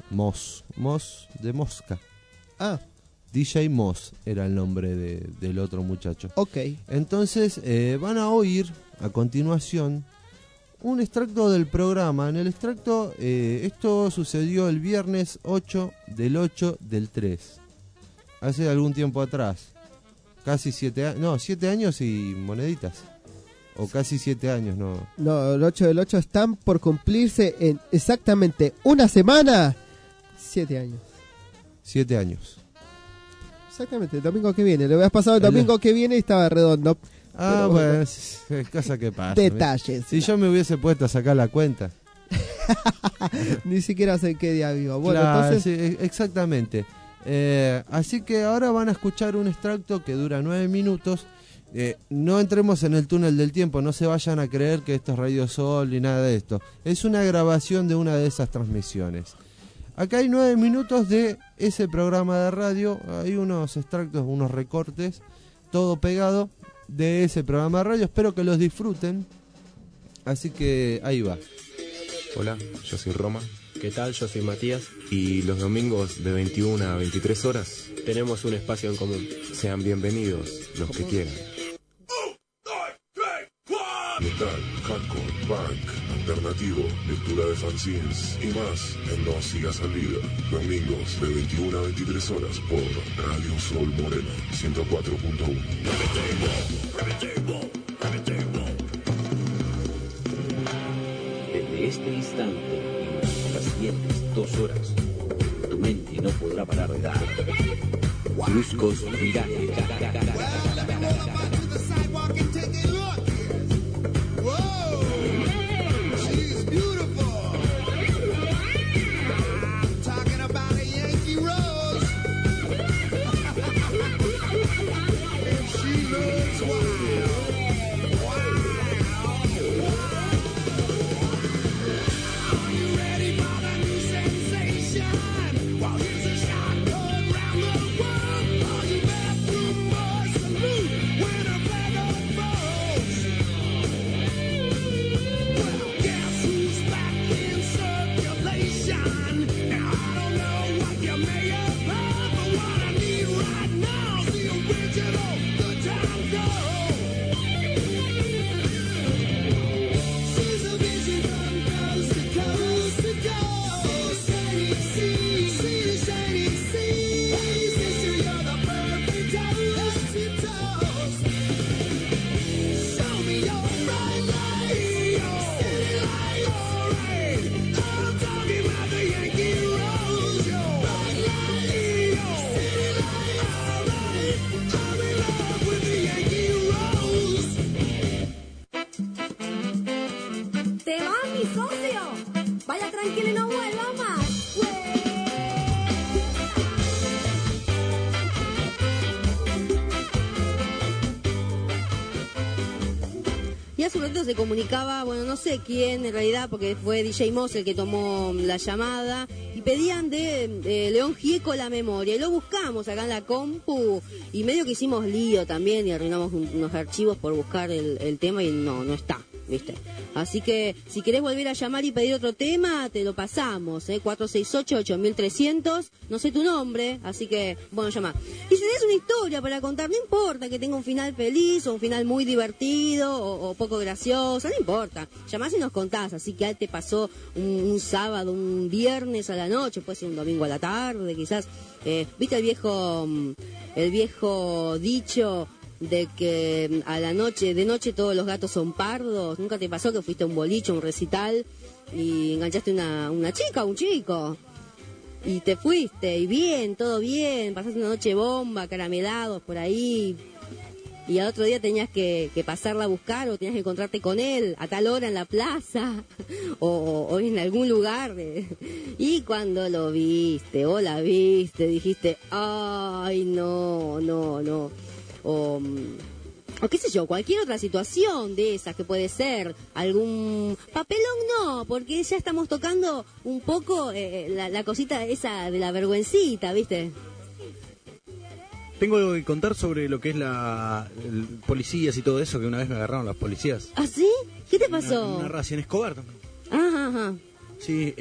Moss de mosca. Ah. DJ Moss era el nombre del otro muchacho. Ok. Entonces van a oír a continuación un extracto del programa. En el extracto, esto sucedió el viernes 8 del 3. Hace algún tiempo atrás. Casi 7 años. No, 7 años y moneditas. O casi 7 años, no. No, el 8 del 8 están por cumplirse en exactamente una semana. 7 años. 7 años. Exactamente, el domingo que viene. Lo habías pasado el domingo que viene y estaba redondo. Ah, bueno, es cosa que pasa. Detalles. Si yo me hubiese puesto a sacar la cuenta. Ni siquiera sé qué día vivo. Bueno, claro, entonces... sí, exactamente. Así que ahora van a escuchar un extracto que dura 9 minutos. No entremos en el túnel del tiempo, no se vayan a creer que esto es Radio Sol ni nada de esto. Es una grabación de una de esas transmisiones. Acá hay 9 minutos de ese programa de radio. Hay unos extractos, unos recortes, todo pegado de ese programa de radio. Espero que los disfruten. Así que ahí va. Hola, yo soy Roma. ¿Qué tal? Yo soy Matías. Y los domingos de 21 a 23 horas tenemos un espacio en común. Sean bienvenidos los que quieran. Metal, hardcore, punk, alternativo, lectura de fanzines y más en No Sigas al Líder. Domingos de 21 a 23 horas por Radio Sol Moreno 104.1. Desde este instante y las siguientes 2 horas, tu mente no podrá parar de dar. Bruscos Virajes. Now I don't know what you may have heard, but what I need right now y hace un ratito se comunicaba, bueno, no sé quién en realidad, porque fue DJ Moss el que tomó la llamada, y pedían de León Gieco la memoria, y lo buscamos acá en la compu, y medio que hicimos lío también, y arruinamos unos archivos por buscar el tema, y no está, ¿viste? Así que, si querés volver a llamar y pedir otro tema, te lo pasamos, 468-8300, no sé tu nombre, así que, bueno, llama. Y si tenés una historia para contar, no importa que tenga un final feliz, o un final muy divertido, o poco gracioso, no importa. Llamás y nos contás, así que te pasó un sábado, un viernes a la noche, puede ser un domingo a la tarde, quizás. ¿Viste el viejo dicho de que de noche todos los gatos son pardos? ¿Nunca te pasó que fuiste a un boliche, a un recital, y enganchaste una chica o un chico? Y te fuiste, y bien, todo bien, pasaste una noche bomba, caramelados por ahí, y al otro día tenías que pasarla a buscar, o tenías que encontrarte con él a tal hora en la plaza, o en algún lugar, y cuando lo viste, o la viste, dijiste, ay, no, o qué sé yo, cualquier otra situación de esas que puede ser, algún papelón no, porque ya estamos tocando un poco la cosita esa de la vergüencita, ¿viste? Tengo algo que contar sobre lo que es policías y todo eso, que una vez me agarraron las policías. ¿Ah, sí? ¿Qué te pasó? Una racia en Escobar. Ajá. Sí,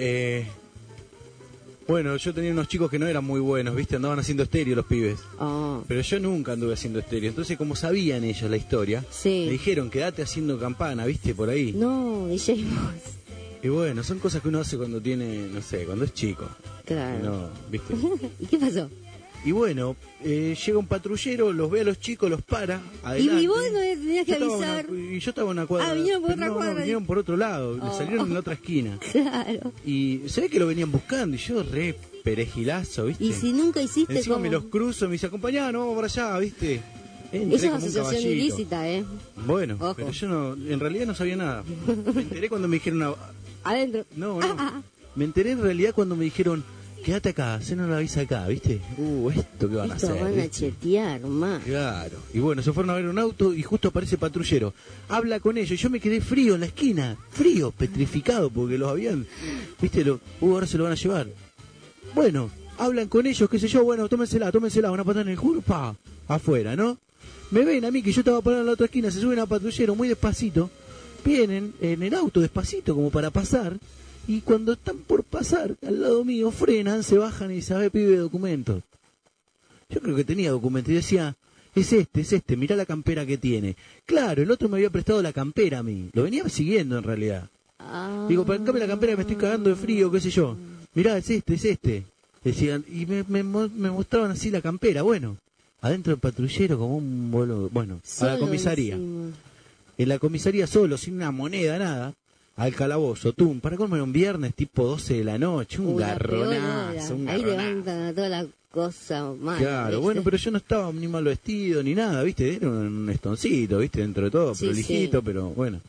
bueno, yo tenía unos chicos que no eran muy buenos, ¿viste? Andaban haciendo estéreo los pibes. Oh. Pero yo nunca anduve haciendo estéreo. Entonces, como sabían ellos la historia, me dijeron, quédate haciendo campana, ¿viste? Por ahí. No, DJ Moss. Y bueno, son cosas que uno hace cuando tiene, no sé, cuando es chico. Claro. No, ¿viste? ¿Y qué pasó? Y bueno, llega un patrullero, los ve a los chicos, los para, adelante. ¿Y vos no tenías que avisar? Y yo estaba en una cuadra. Ah, vinieron por otra cuadra. No, vinieron por otro lado, le salieron en la otra esquina. Claro. Y se ve que lo venían buscando, y yo re perejilazo, ¿viste? Y si nunca hiciste encima como... me los cruzo, me dice, acompañá, no vamos para allá, ¿viste? Eso es asociación ilícita, Bueno, ojo. pero yo no, en realidad no sabía nada. Me enteré cuando me dijeron... Adentro. No. Me enteré en realidad cuando me dijeron... Quédate acá, hacenos la visa acá, ¿viste? ¿Esto qué van a hacer? Esto van a chetear, más. Claro. Y bueno, se fueron a ver un auto y justo aparece el patrullero. Habla con ellos y yo me quedé frío en la esquina. Frío, petrificado, porque los habían... ¿Viste? Ahora se lo van a llevar. Bueno, hablan con ellos, qué sé yo. Bueno, tómensela, van a patar en el culo, afuera, ¿no? Me ven a mí que yo estaba parado en la otra esquina, se suben a patrullero muy despacito. Vienen en el auto despacito como para pasar. Y cuando están por pasar al lado mío, frenan, se bajan y sabe, pibe, documentos. Yo creo que tenía documentos y decía, es este, mirá la campera que tiene. Claro, el otro me había prestado la campera a mí. Lo venía siguiendo en realidad. Digo, para la campera me estoy cagando de frío, qué sé yo. Mirá, es este. Decían, y me mostraban así la campera. Bueno, adentro del patrullero como un boludo. Bueno, solo a la comisaría. Encima. En la comisaría solo, sin una moneda, nada. Al calabozo, para comer un viernes tipo 12 de la noche, un garronazo. Ahí levantan toda la cosa mal. Claro, ¿viste? Bueno, pero yo no estaba ni mal vestido ni nada, ¿viste? Era un estoncito, ¿viste? Dentro de todo, prolijito, pero bueno.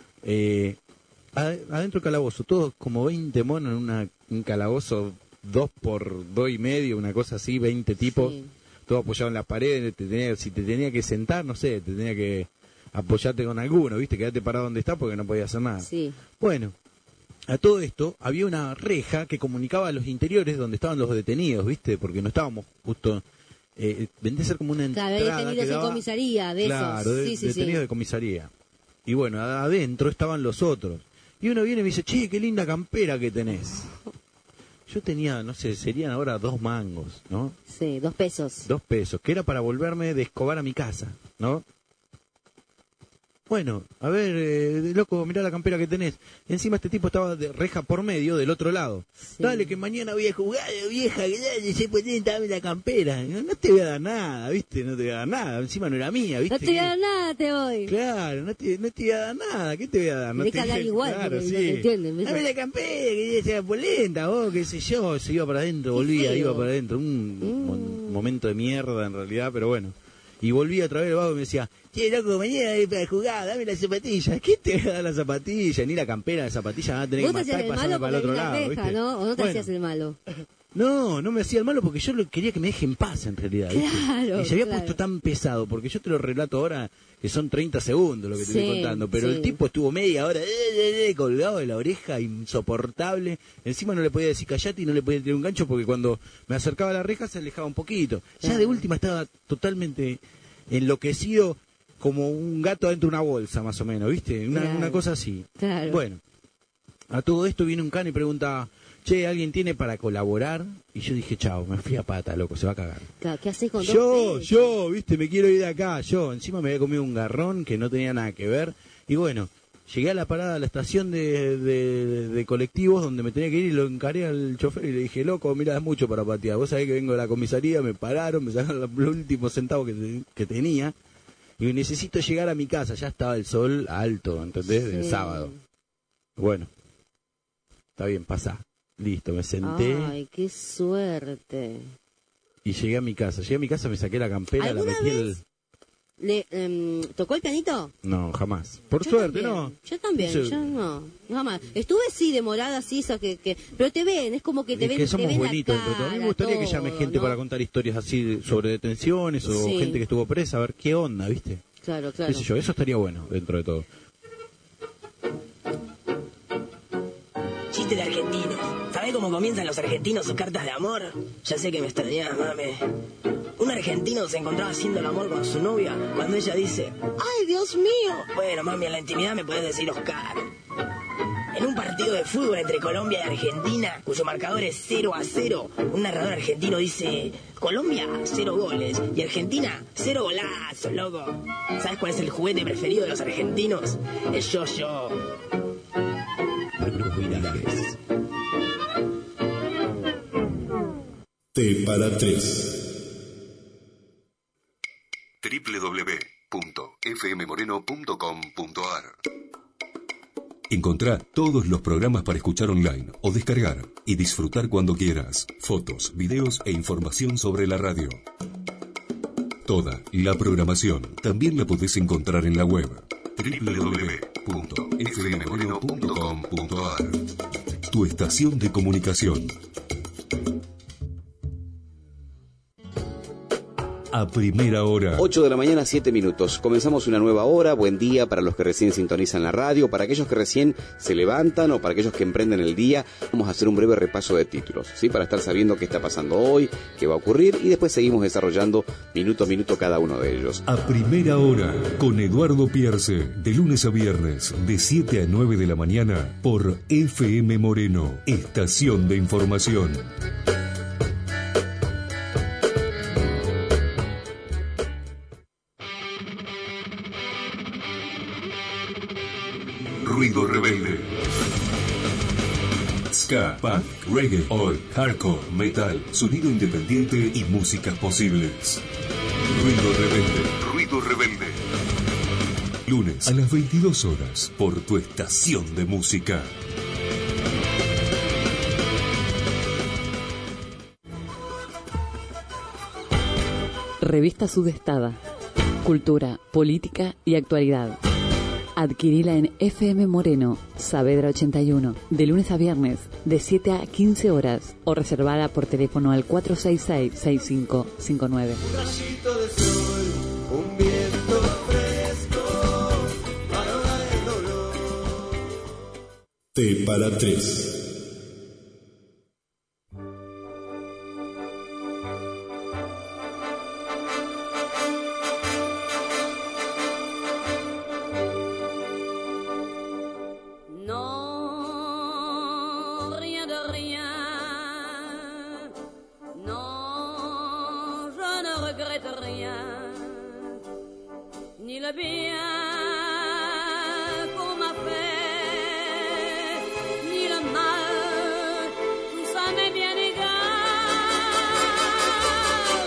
Adentro del calabozo, todos como 20 monos en un calabozo 2x2,5, una cosa así, 20 tipos, todos apoyados en la pared. Si te tenía que sentar, no sé, te tenía que... apoyate con alguno, ¿viste? Quedate parado donde está porque no podía hacer nada. Sí. Bueno, a todo esto había una reja que comunicaba a los interiores donde estaban los detenidos, ¿viste? Porque no estábamos justo... vendría a ser como una entrada. Claro, había detenidos en comisaría, de claro, esos. Detenidos de comisaría. Y bueno, adentro estaban los otros. Y uno viene y me dice, che, qué linda campera que tenés. Yo tenía, no sé, serían ahora 2 mangos, ¿no? Sí, 2 pesos. 2 pesos, que era para volverme de Escobar a mi casa, ¿no? Bueno, a ver, loco, mirá la campera que tenés. Encima este tipo estaba de reja por medio del otro lado. Sí. Dale, que mañana voy a jugar, vieja, que dale, se puede dame la campera. No te voy a dar nada, ¿viste? No te voy a dar nada. Encima no era mía, ¿viste? No te voy a dar nada, te voy. Claro, no te voy a dar nada. ¿Qué te voy a dar? No deja hablar igual, claro, sí. No te entienden. Dame la campera, que sea polenta, vos, qué sé yo. Se iba para adentro, volvía, iba para adentro. Un momento de mierda en realidad, pero bueno. Y volvía otra vez el vago y me decía, che, loco, mañana voy para jugar, dame las zapatillas. ¿Qué te va a dar las zapatillas? Ni la campera, las zapatillas van a tener que matar y pasarme para el otro lado, reja, ¿viste? ¿no? ¿O no te hacías el malo? No me hacía el malo porque yo quería que me deje en paz en realidad. ¿viste? Claro, y se había claro. puesto tan pesado, porque yo te lo relato ahora que son 30 segundos lo que te estoy contando, pero sí. el tipo estuvo media hora colgado de la oreja, insoportable. Encima no le podía decir callate y no le podía tirar un gancho porque cuando me acercaba a la reja se alejaba un poquito. Ya de última estaba totalmente enloquecido, como un gato dentro de una bolsa, más o menos, ¿viste? Una cosa así. Claro. Bueno, a todo esto viene un cano y pregunta, che, ¿alguien tiene para colaborar? Y yo dije, chao, me fui a pata, loco, se va a cagar. ¿Qué haces con Yo, viste, me quiero ir de acá. Yo, encima me había comido un garrón que no tenía nada que ver. Y bueno, llegué a la parada, a la estación de colectivos donde me tenía que ir y lo encaré al chofer y le dije, loco, mira, es mucho para patear. Vos sabés que vengo de la comisaría, me pararon, me sacaron los últimos centavos que tenía. Y necesito llegar a mi casa. Ya estaba el sol alto, ¿entendés? Del sábado. Bueno, está bien, pasá. Listo, me senté. Ay, qué suerte. Y llegué a mi casa. Me saqué la campera, la metí ¿Le tocó el pianito? No, jamás. Por suerte, no. Yo también, Yo- yo no, jamás. Estuve sí demorada así, esas que pero te ven, es como que te Es ven, que te somos ven la buenitos entre todos. A mí me cara, gustaría que todo, llame gente ¿no? para contar historias así sobre detenciones o Sí. gente que estuvo presa, a ver qué onda, ¿viste? Claro, Qué claro. sé yo, eso estaría bueno dentro de todo. Chiste de argentinos. ¿Sabés cómo comienzan los argentinos sus cartas de amor? Ya sé que me extrañás, mame. Un argentino se encontraba haciendo el amor con su novia cuando ella dice, ¡ay, Dios mío! Bueno, mami, en la intimidad me podés decir Oscar. En un partido de fútbol entre Colombia y Argentina, cuyo marcador es 0-0, un narrador argentino dice, Colombia, 0 goles, y Argentina, 0 golazos, loco. ¿Sabes cuál es el juguete preferido de los argentinos? El yo-yo. T para 3. www.fmmoreno.com.ar. Encontrá todos los programas para escuchar online o descargar y disfrutar cuando quieras. Fotos, videos e información sobre la radio. Toda la programación también la podés encontrar en la web www.fmmoreno.com.ar. Tu estación de comunicación. A primera hora. 8 de la mañana, 7 minutos. Comenzamos una nueva hora. Buen día para los que recién sintonizan la radio, para aquellos que recién se levantan o para aquellos que emprenden el día. Vamos a hacer un breve repaso de títulos, ¿sí? Para estar sabiendo qué está pasando hoy, qué va a ocurrir y después seguimos desarrollando minuto a minuto cada uno de ellos. A primera hora, con Eduardo Pierce, de lunes a viernes, de 7 a 9 de la mañana, por FM Moreno, estación de información. Ruido rebelde. Ska, punk, reggae, oi, hardcore, metal, sonido independiente y músicas posibles. Ruido rebelde. Ruido rebelde. Lunes a las 22 horas por tu estación de música. Revista Sudestada. Cultura, política y actualidad. Adquirila en FM Moreno, Saavedra 81, de lunes a viernes, de 7 a 15 horas, o reservada por teléfono al 466-6559. Un rayito de sol, un viento fresco, palabra de dolor. T para 3. Non, rien de rien. Non, je ne regrette rien. Ni le bien qu'on m'a fait, ni le mal, tout ça m'est bien égal.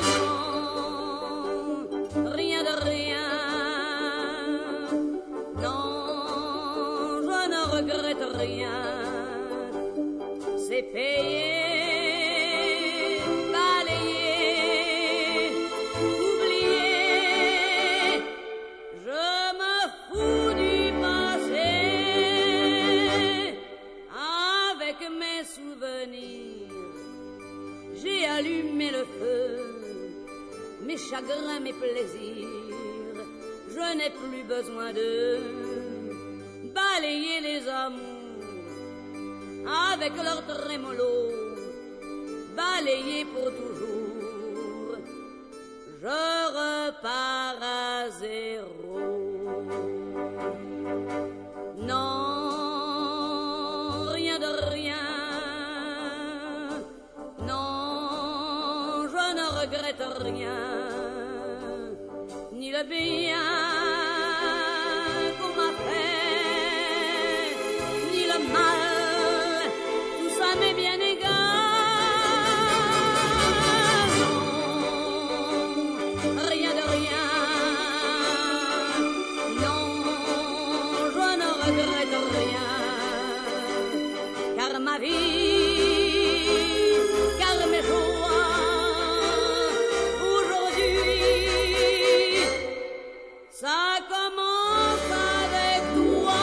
Non, rien de rien. Non, je ne regrette rien. C'est payé, balayé, oublié. Je me fous du passé avec mes souvenirs. mes plaisirs. Je n'ai plus besoin de balayer les amours avec leur trémolo, balayer pour toujours. Je repars à zéro. Non, rien de rien. Non, je ne regrette rien. Ni le bien qu'on m'a fait, ni le mal, tout ça m'est bien égal. Non, rien de rien. Non, je ne regrette rien. Car ma vie, car mes joies, ça commence avec toi.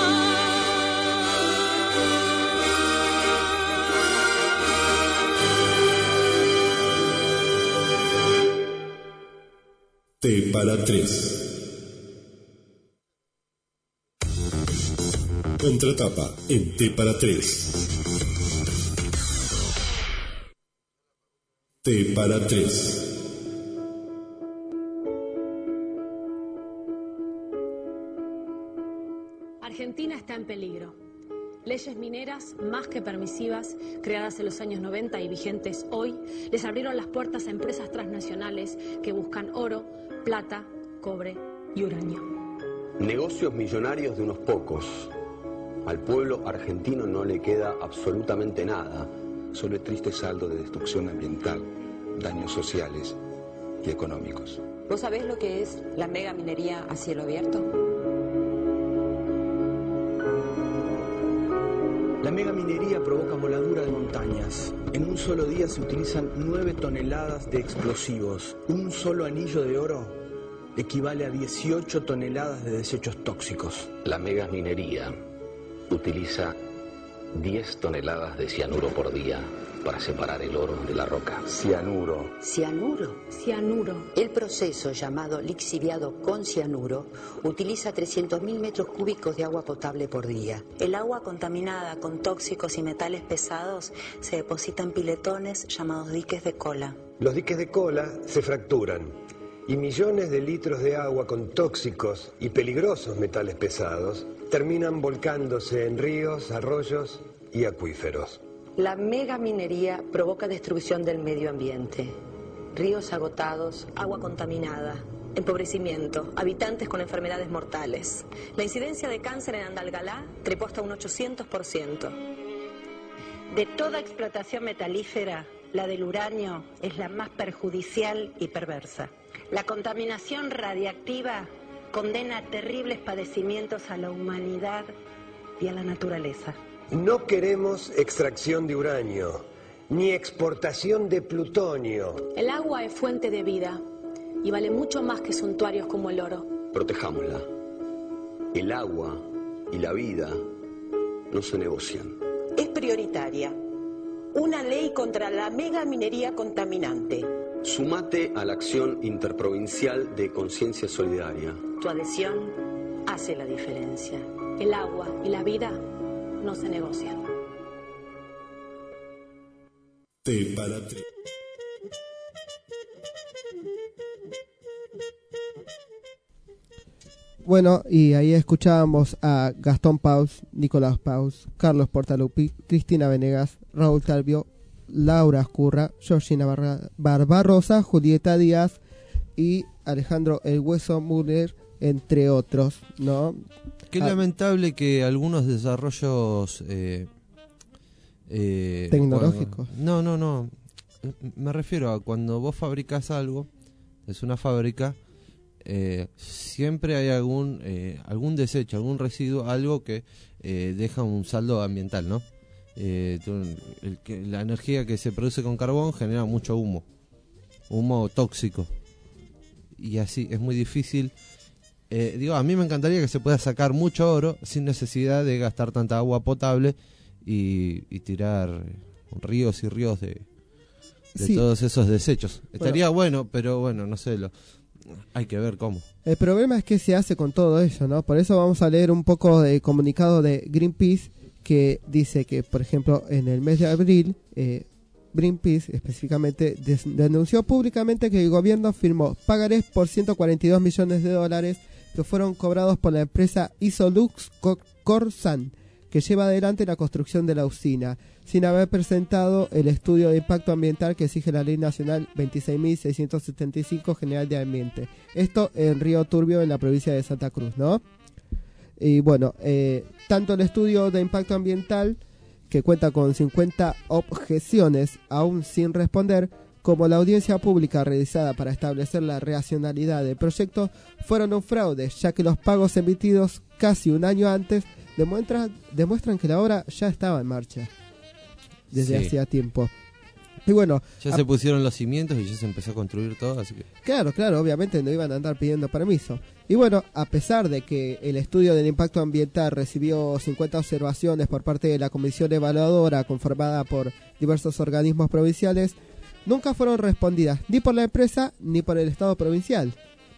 T para 3. Contratapa en T para 3. T para 3. Argentina está en peligro. Leyes mineras más que permisivas, creadas en los años 90 y vigentes hoy, les abrieron las puertas a empresas transnacionales que buscan oro, plata, cobre y uranio. Negocios millonarios de unos pocos. Al pueblo argentino no le queda absolutamente nada, solo el triste saldo de destrucción ambiental, daños sociales y económicos. ¿Vos sabés lo que es la mega minería a cielo abierto? La megaminería provoca moladura de montañas. En un solo día se utilizan 9 toneladas de explosivos. Un solo anillo de oro equivale a 18 toneladas de desechos tóxicos. La megaminería utiliza 10 toneladas de cianuro por día para separar el oro de la roca. Cianuro. ¿Cianuro? Cianuro. El proceso llamado lixiviado con cianuro utiliza 300.000 metros cúbicos de agua potable por día. El agua contaminada con tóxicos y metales pesados se deposita en piletones llamados diques de cola. Los diques de cola se fracturan y millones de litros de agua con tóxicos y peligrosos metales pesados terminan volcándose en ríos, arroyos y acuíferos. La megaminería provoca destrucción del medio ambiente. Ríos agotados, agua contaminada, empobrecimiento, habitantes con enfermedades mortales. La incidencia de cáncer en Andalgalá trepó hasta un 800%. De toda explotación metalífera, la del uranio es la más perjudicial y perversa. La contaminación radiactiva condena terribles padecimientos a la humanidad y a la naturaleza. No queremos extracción de uranio, ni exportación de plutonio. El agua es fuente de vida y vale mucho más que suntuarios como el oro. Protejámosla. El agua y la vida no se negocian. Es prioritaria una ley contra la megaminería contaminante. Sumate a la acción interprovincial de Conciencia Solidaria. Tu adhesión hace la diferencia. El agua y la vida no se negocian. T para 3. Bueno, y ahí escuchábamos a Gastón Paus, Nicolás Paus, Carlos Portalupi, Cristina Venegas, Raúl Talvio, Laura Escurra, Georgina Barbarosa, Julieta Díaz y Alejandro El Hueso Müller, entre otros, ¿no? Qué lamentable que algunos desarrollos tecnológicos. No. Me refiero a cuando vos fabricás algo, es una fábrica, siempre hay algún desecho, algún residuo, algo que deja un saldo ambiental, ¿no? La energía que se produce con carbón genera mucho humo tóxico, y así es muy difícil. A mí me encantaría que se pueda sacar mucho oro sin necesidad de gastar tanta agua potable y tirar ríos y ríos de Sí. todos esos desechos. Estaría bueno, pero bueno, no sé, Hay que ver cómo. El problema es qué se hace con todo eso, ¿no? Por eso vamos a leer un poco de comunicado de Greenpeace, que dice que, por ejemplo, en el mes de abril, Greenpeace específicamente denunció públicamente que el gobierno firmó pagarés por $142 millones que fueron cobrados por la empresa Isolux Corsan, que lleva adelante la construcción de la usina, sin haber presentado el estudio de impacto ambiental que exige la Ley Nacional 26.675 General de Ambiente. Esto en Río Turbio, en la provincia de Santa Cruz, ¿no? Y bueno, tanto el estudio de impacto ambiental, que cuenta con 50 objeciones aún sin responder, como la audiencia pública realizada para establecer la racionalidad del proyecto, fueron un fraude, ya que los pagos emitidos casi un año antes demuestran que la obra ya estaba en marcha desde hacía tiempo. Y bueno, ya se pusieron los cimientos y ya se empezó a construir todo, así que... Claro, obviamente no iban a andar pidiendo permiso. Y bueno, a pesar de que el estudio del impacto ambiental recibió 50 observaciones por parte de la comisión evaluadora conformada por diversos organismos provinciales, nunca fueron respondidas ni por la empresa ni por el Estado provincial.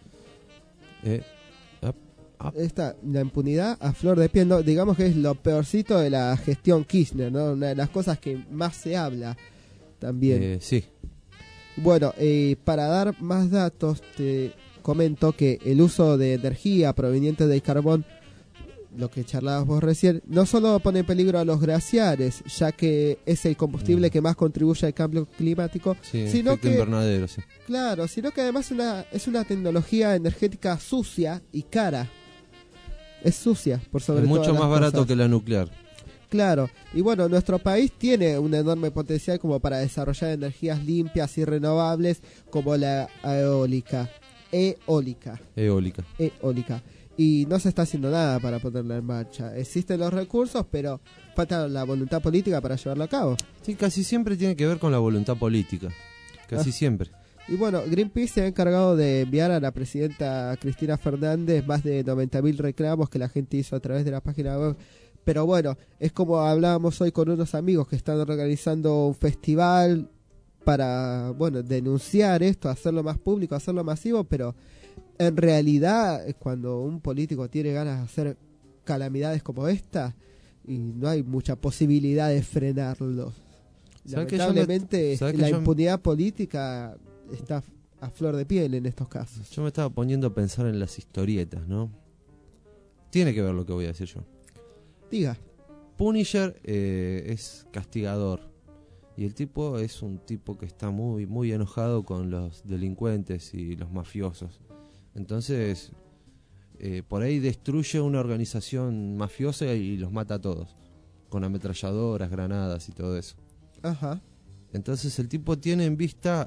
La impunidad a flor de piel, ¿no? Digamos que es lo peorcito de la gestión Kirchner, ¿no? Una de las cosas que más se habla también. Sí. Bueno, para dar más datos, te comento que el uso de energía proveniente del carbón, lo que charlabas vos recién, no solo pone en peligro a los glaciares, ya que es el combustible que más contribuye al cambio climático, sino que invernadero, sí. Claro, sino que además es una tecnología energética sucia y cara. Es sucia, por sobre todo. Es mucho más barato que la nuclear. Claro, y bueno, nuestro país tiene un enorme potencial como para desarrollar energías limpias y renovables como la eólica. Y no se está haciendo nada para ponerla en marcha. Existen los recursos, pero falta la voluntad política para llevarlo a cabo. Sí, casi siempre tiene que ver con la voluntad política. Casi siempre. Y bueno, Greenpeace se ha encargado de enviar a la presidenta Cristina Fernández más de 90.000 reclamos que la gente hizo a través de la página web. Pero bueno, es como hablábamos hoy con unos amigos que están organizando un festival para, bueno, denunciar esto, hacerlo más público, hacerlo masivo, pero en realidad cuando un político tiene ganas de hacer calamidades como esta, y no hay mucha posibilidad de frenarlo. Lamentablemente la impunidad política está a flor de piel en estos casos. Yo me estaba poniendo a pensar en las historietas, ¿no? Tiene que ver lo que voy a decir yo. Diga. Punisher es castigador y el tipo es un tipo que está muy muy enojado con los delincuentes y los mafiosos. Entonces por ahí destruye una organización mafiosa y los mata a todos con ametralladoras, granadas y todo eso. Ajá. Entonces el tipo tiene en vista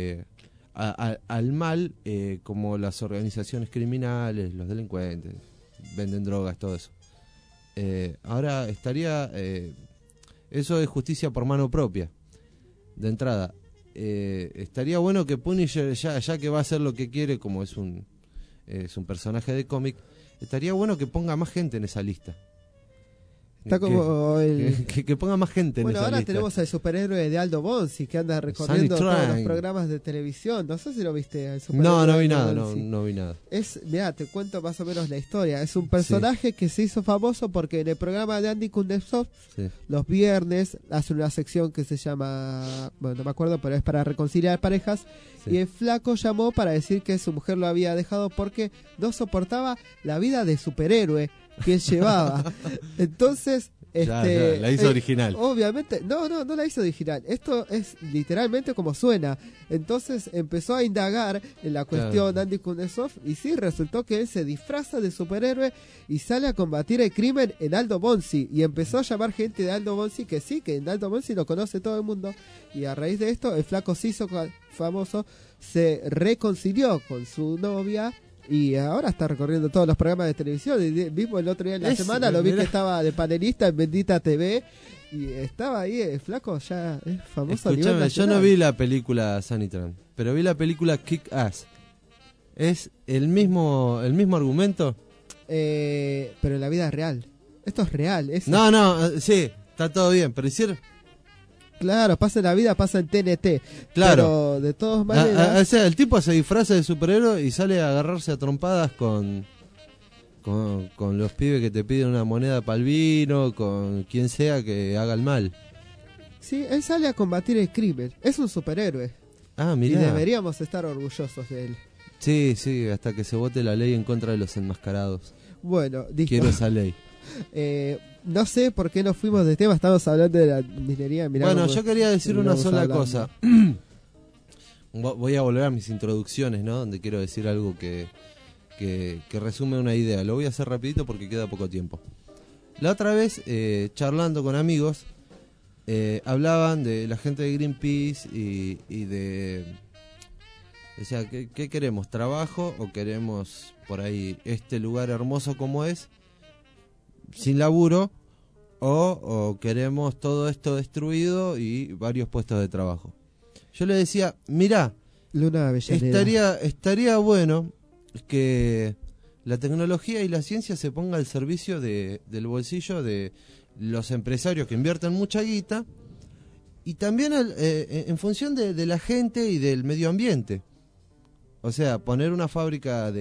al mal como las organizaciones criminales, los delincuentes, venden drogas, todo eso. Ahora estaría eso es justicia por mano propia de entrada. Estaría bueno que Punisher ya que va a hacer lo que quiere, como es un personaje de cómic, estaría bueno que ponga más gente en esa lista. Está como que ponga más gente en esa lista. Bueno, ahora tenemos al superhéroe de Aldo Bonzi que anda recorriendo todos los programas de televisión. No sé si lo viste. El no vi nada, no vi nada. Mirá, te cuento más o menos la historia. Es un personaje que se hizo famoso porque en el programa de Andy Kuznetsov, los viernes, hace una sección que se llama, bueno, no me acuerdo, pero es para reconciliar parejas. Y el flaco llamó para decir que su mujer lo había dejado porque no soportaba la vida de superhéroe que él llevaba. Entonces la hizo original. Obviamente, no la hizo original. Esto es literalmente como suena. Entonces empezó a indagar en la cuestión de Andy Kuznetsov y sí, resultó que él se disfraza de superhéroe y sale a combatir el crimen en Aldo Bonzi. Y empezó a llamar gente de Aldo Bonzi que en Aldo Bonzi lo conoce todo el mundo. Y a raíz de esto, el flaco se hizo famoso, se reconcilió con su novia. Y ahora está recorriendo todos los programas de televisión. Y mismo el otro día en la semana lo vi que estaba de panelista en Bendita TV. Y estaba ahí, el flaco ya es famoso. Escuchame, yo no vi la película Sanitran, pero vi la película Kick Ass. ¿Es el mismo argumento? Pero en la vida real. Esto es real. No, sí, está todo bien, pero hicieron... Claro, pasa en la vida, pasa en TNT. Claro. Pero de todas maneras... O sea, el tipo se disfraza de superhéroe y sale a agarrarse a trompadas con los pibes que te piden una moneda para el vino, con quien sea que haga el mal. Sí, él sale a combatir el crimen. Es un superhéroe. Ah, mirá. Y deberíamos estar orgullosos de él. Sí, hasta que se vote la ley en contra de los enmascarados. Bueno, listo. Quiero esa ley. No sé por qué nos fuimos de tema, estamos hablando de la minería. Bueno, yo quería decir una sola cosa. Voy a volver a mis introducciones, ¿no? Donde quiero decir algo que resume una idea. Lo voy a hacer rapidito porque queda poco tiempo. La otra vez, charlando con amigos, hablaban de la gente de Greenpeace y de... O sea, ¿qué queremos? ¿Trabajo o queremos por ahí este lugar hermoso como es, sin laburo, o queremos todo esto destruido y varios puestos de trabajo? Yo le decía, mirá, Luna estaría bueno que la tecnología y la ciencia se ponga al servicio del bolsillo de los empresarios que invierten mucha guita y también en función de la gente y del medio ambiente. O sea, poner una fábrica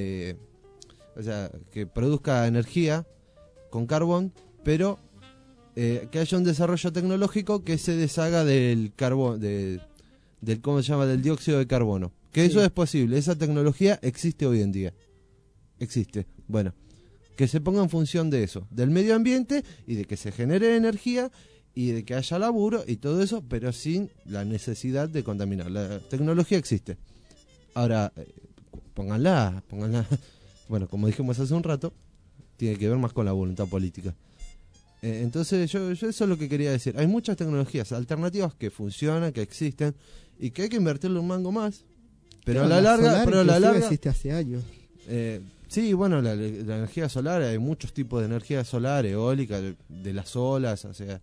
que produzca energía con carbón, pero que haya un desarrollo tecnológico que se deshaga del carbón, del ¿cómo se llama? Del dióxido de carbono. Que eso es posible, esa tecnología existe hoy en día. Existe. Bueno, que se ponga en función de eso, del medio ambiente y de que se genere energía y de que haya laburo y todo eso, pero sin la necesidad de contaminar. La tecnología existe. Ahora, pónganla. Bueno, como dijimos hace un rato, tiene que ver más con la voluntad política. Entonces, yo eso es lo que quería decir. Hay muchas tecnologías alternativas que funcionan, que existen, y que hay que invertirle un mango más. Pero a la larga existe hace años. Sí, bueno, la energía solar, hay muchos tipos de energía solar, eólica, de las olas, o sea...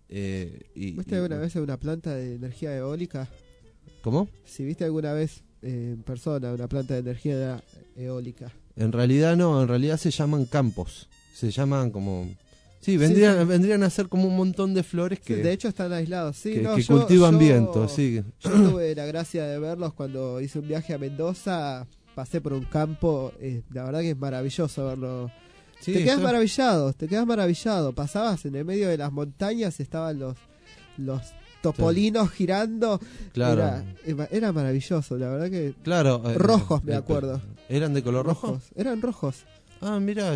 ¿Viste alguna vez una planta de energía eólica? ¿Cómo? Si viste alguna vez en persona una planta de energía eólica. En realidad no, en realidad se llaman campos. Se llaman como... Sí, vendrían a ser como un montón de flores que... Sí, de hecho están aislados, que cultivan viento, sí. Yo tuve la gracia de verlos cuando hice un viaje a Mendoza, pasé por un campo, la verdad que es maravilloso verlo. Sí, te quedas maravillado. Pasabas en el medio de las montañas, estaban los topolinos girando. Claro. Era maravilloso, la verdad que... Claro. Rojos, me acuerdo. ¿Eran de color rojo? Eran rojos. Ah, mira,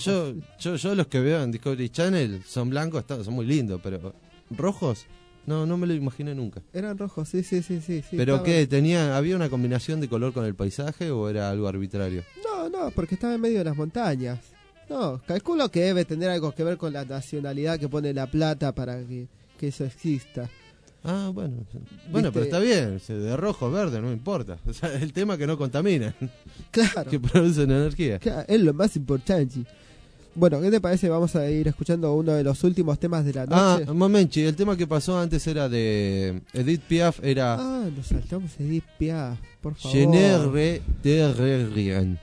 yo los que veo en Discovery Channel son blancos, son muy lindos, pero rojos no me lo imaginé nunca. Eran rojos, sí. ¿Pero estaban... qué? ¿Había una combinación de color con el paisaje o era algo arbitrario? No, porque estaba en medio de las montañas. No, calculo que debe tener algo que ver con la nacionalidad que pone La Plata para que eso exista. Ah, bueno, pero está bien, de rojo, verde, no importa. O sea, el tema es que no contaminan. Claro. Que producen energía. Claro, es lo más importante. Bueno, ¿qué te parece? Vamos a ir escuchando uno de los últimos temas de la noche. Ah, Momenchi, el tema que pasó antes era de Edith Piaf, era... Ah, nos saltamos Edith Piaf, por favor. Je ne te rien.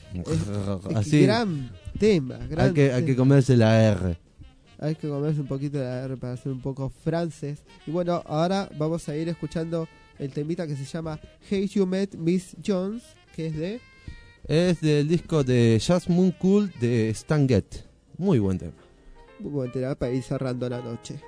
Así. Gran tema, hay que comerse la R. Hay que comerse un poquito de la R para ser un poco francés. Y bueno, ahora vamos a ir escuchando el temita que se llama Hey You Met Miss Jones, que es del disco de Jazz Moon Cool de Stan Getz. Muy buen tema. Muy buen tema para ir cerrando la noche.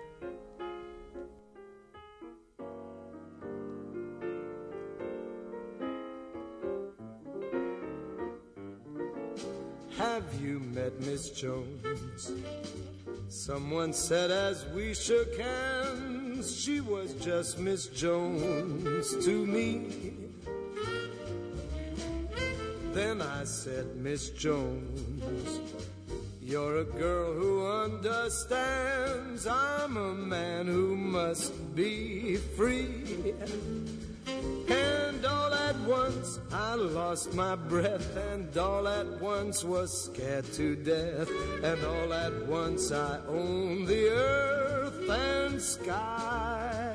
Have you met Miss Jones? Someone said as we shook hands, she was just Miss Jones to me. Then I said, Miss Jones, you're a girl who understands I'm a man who must be free. And all at once I lost my breath, and all at once was scared to death, and all at once I owned the earth and sky.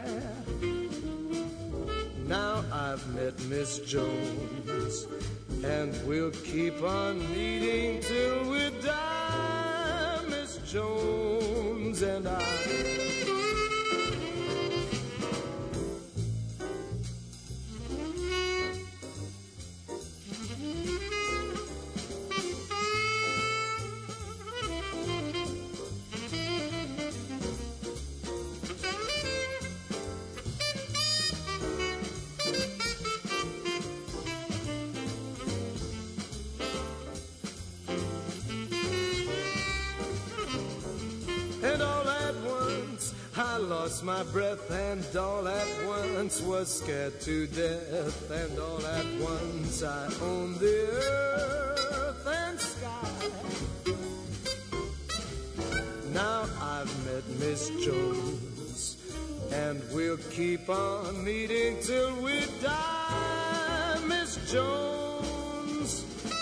Now I've met Miss Jones, and we'll keep on meeting till we die, Miss Jones and I. lost my breath and all at once was scared to death, and all at once I owned the earth and sky. Now I've met Miss Jones, and we'll keep on meeting till we die, Miss Jones.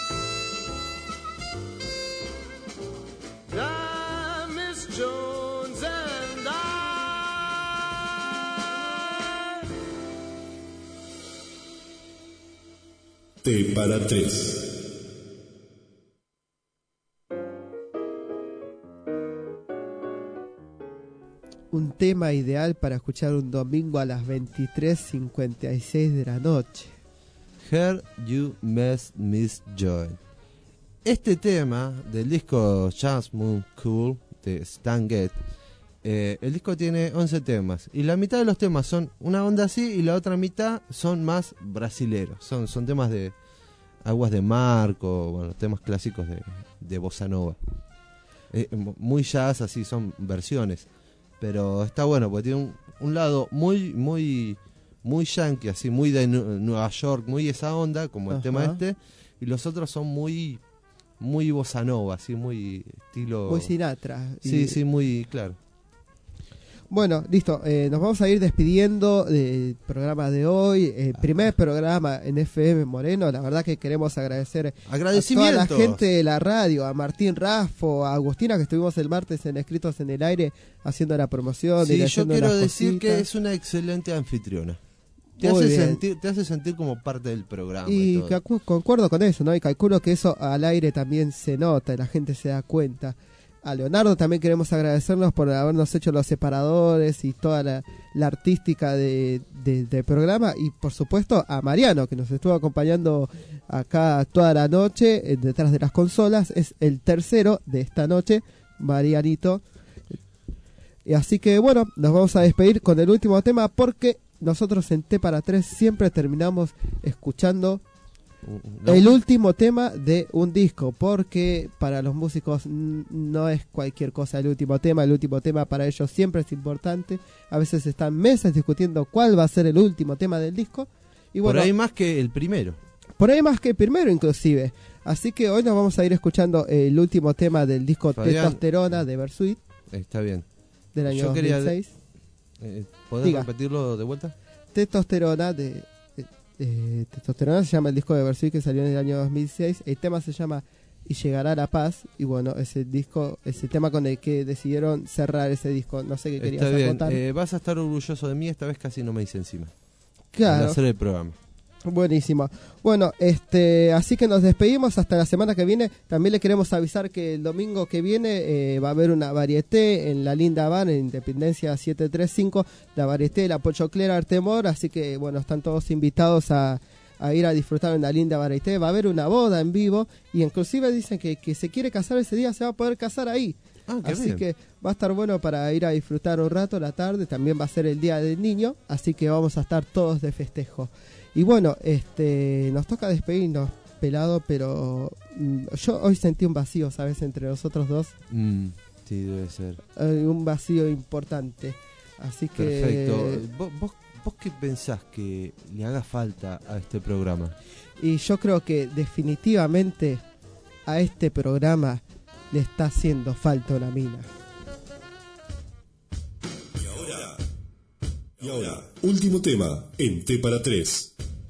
Die, Miss Jones, and I. T para 3. Un tema ideal para escuchar un domingo a las 23:56 de la noche. Heard You Miss Joy. Este tema del disco Just Moon Cool de Stan Getz, el disco tiene 11 temas y la mitad de los temas son una onda así y la otra mitad son más brasileros, son temas de Aguas de Marco, bueno, temas clásicos de bossa nova, muy jazz, así son versiones, pero está bueno porque tiene un lado muy yankee, así muy de Nueva York, muy esa onda como el tema este, y los otros son muy bossa nova, así muy estilo... Muy Sinatra. Sí, muy claro. Bueno, listo, nos vamos a ir despidiendo del programa de hoy, primer programa en FM Moreno. La verdad que queremos agradecer a toda la gente de la radio, a Martín Raffo, a Agustina, que estuvimos el martes en Escritos en el Aire haciendo la promoción. Sí, yo quiero decir que es una excelente anfitriona. Te hace sentir como parte del programa. Y concuerdo con eso, ¿no? Y calculo que eso al aire también se nota y la gente se da cuenta. A Leonardo también queremos agradecernos por habernos hecho los separadores y toda la artística del programa. Y por supuesto a Mariano, que nos estuvo acompañando acá toda la noche detrás de las consolas. Es el tercero de esta noche, Marianito. Y así que bueno, nos vamos a despedir con el último tema porque nosotros en T para 3 siempre terminamos escuchando el último tema de un disco, porque para los músicos no es cualquier cosa el último tema para ellos siempre es importante. A veces están meses discutiendo cuál va a ser el último tema del disco. Y bueno, por ahí más que el primero. Por ahí más que el primero inclusive. Así que hoy nos vamos a ir escuchando el último tema del disco Testosterona de Bersuit. Está bien. Del año 2006. ¿Podés repetirlo de vuelta? Testosterona Testosterona se llama el disco de Bersuit que salió en el año 2006. El tema se llama Y llegará la paz. Y bueno, ese tema con el que decidieron cerrar ese disco. No sé qué querías contar. Vas a estar orgulloso de mí. Esta vez casi no me hice encima. Claro. Al hacer el programa. Buenísimo. Bueno, así que nos despedimos hasta la semana que viene. También le queremos avisar que el domingo que viene va a haber una varieté en la linda Van, en Independencia 735, la varieté de la Pochoclera Artemor, así que bueno, están todos invitados a ir a disfrutar en la linda varieté. Va a haber una boda en vivo y inclusive dicen que se quiere casar ese día, se va a poder casar ahí. Así bien. Que va a estar bueno para ir a disfrutar un rato la tarde. También va a ser el Día del Niño, así que vamos a estar todos de festejo. Y bueno, nos toca despedirnos, pelado, pero yo hoy sentí un vacío, ¿sabes? Entre nosotros dos. Sí, debe ser. Un vacío importante. Así que... Perfecto. ¿Vos qué pensás que le haga falta a este programa? Y yo creo que definitivamente a este programa le está haciendo falta una mina. Y ahora, último tema en T para 3.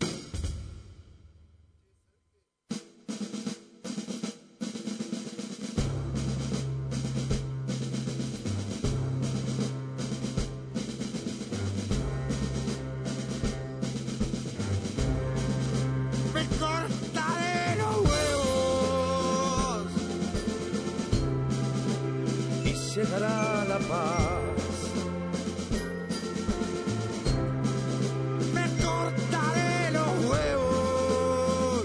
Llegará la paz. Me cortaré los huevos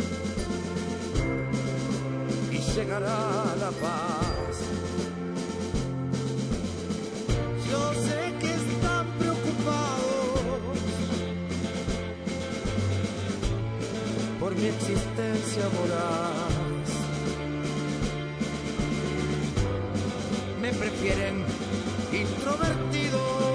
y llegará la paz. Yo sé que están preocupados por mi existencia moral. Me prefieren introvertido.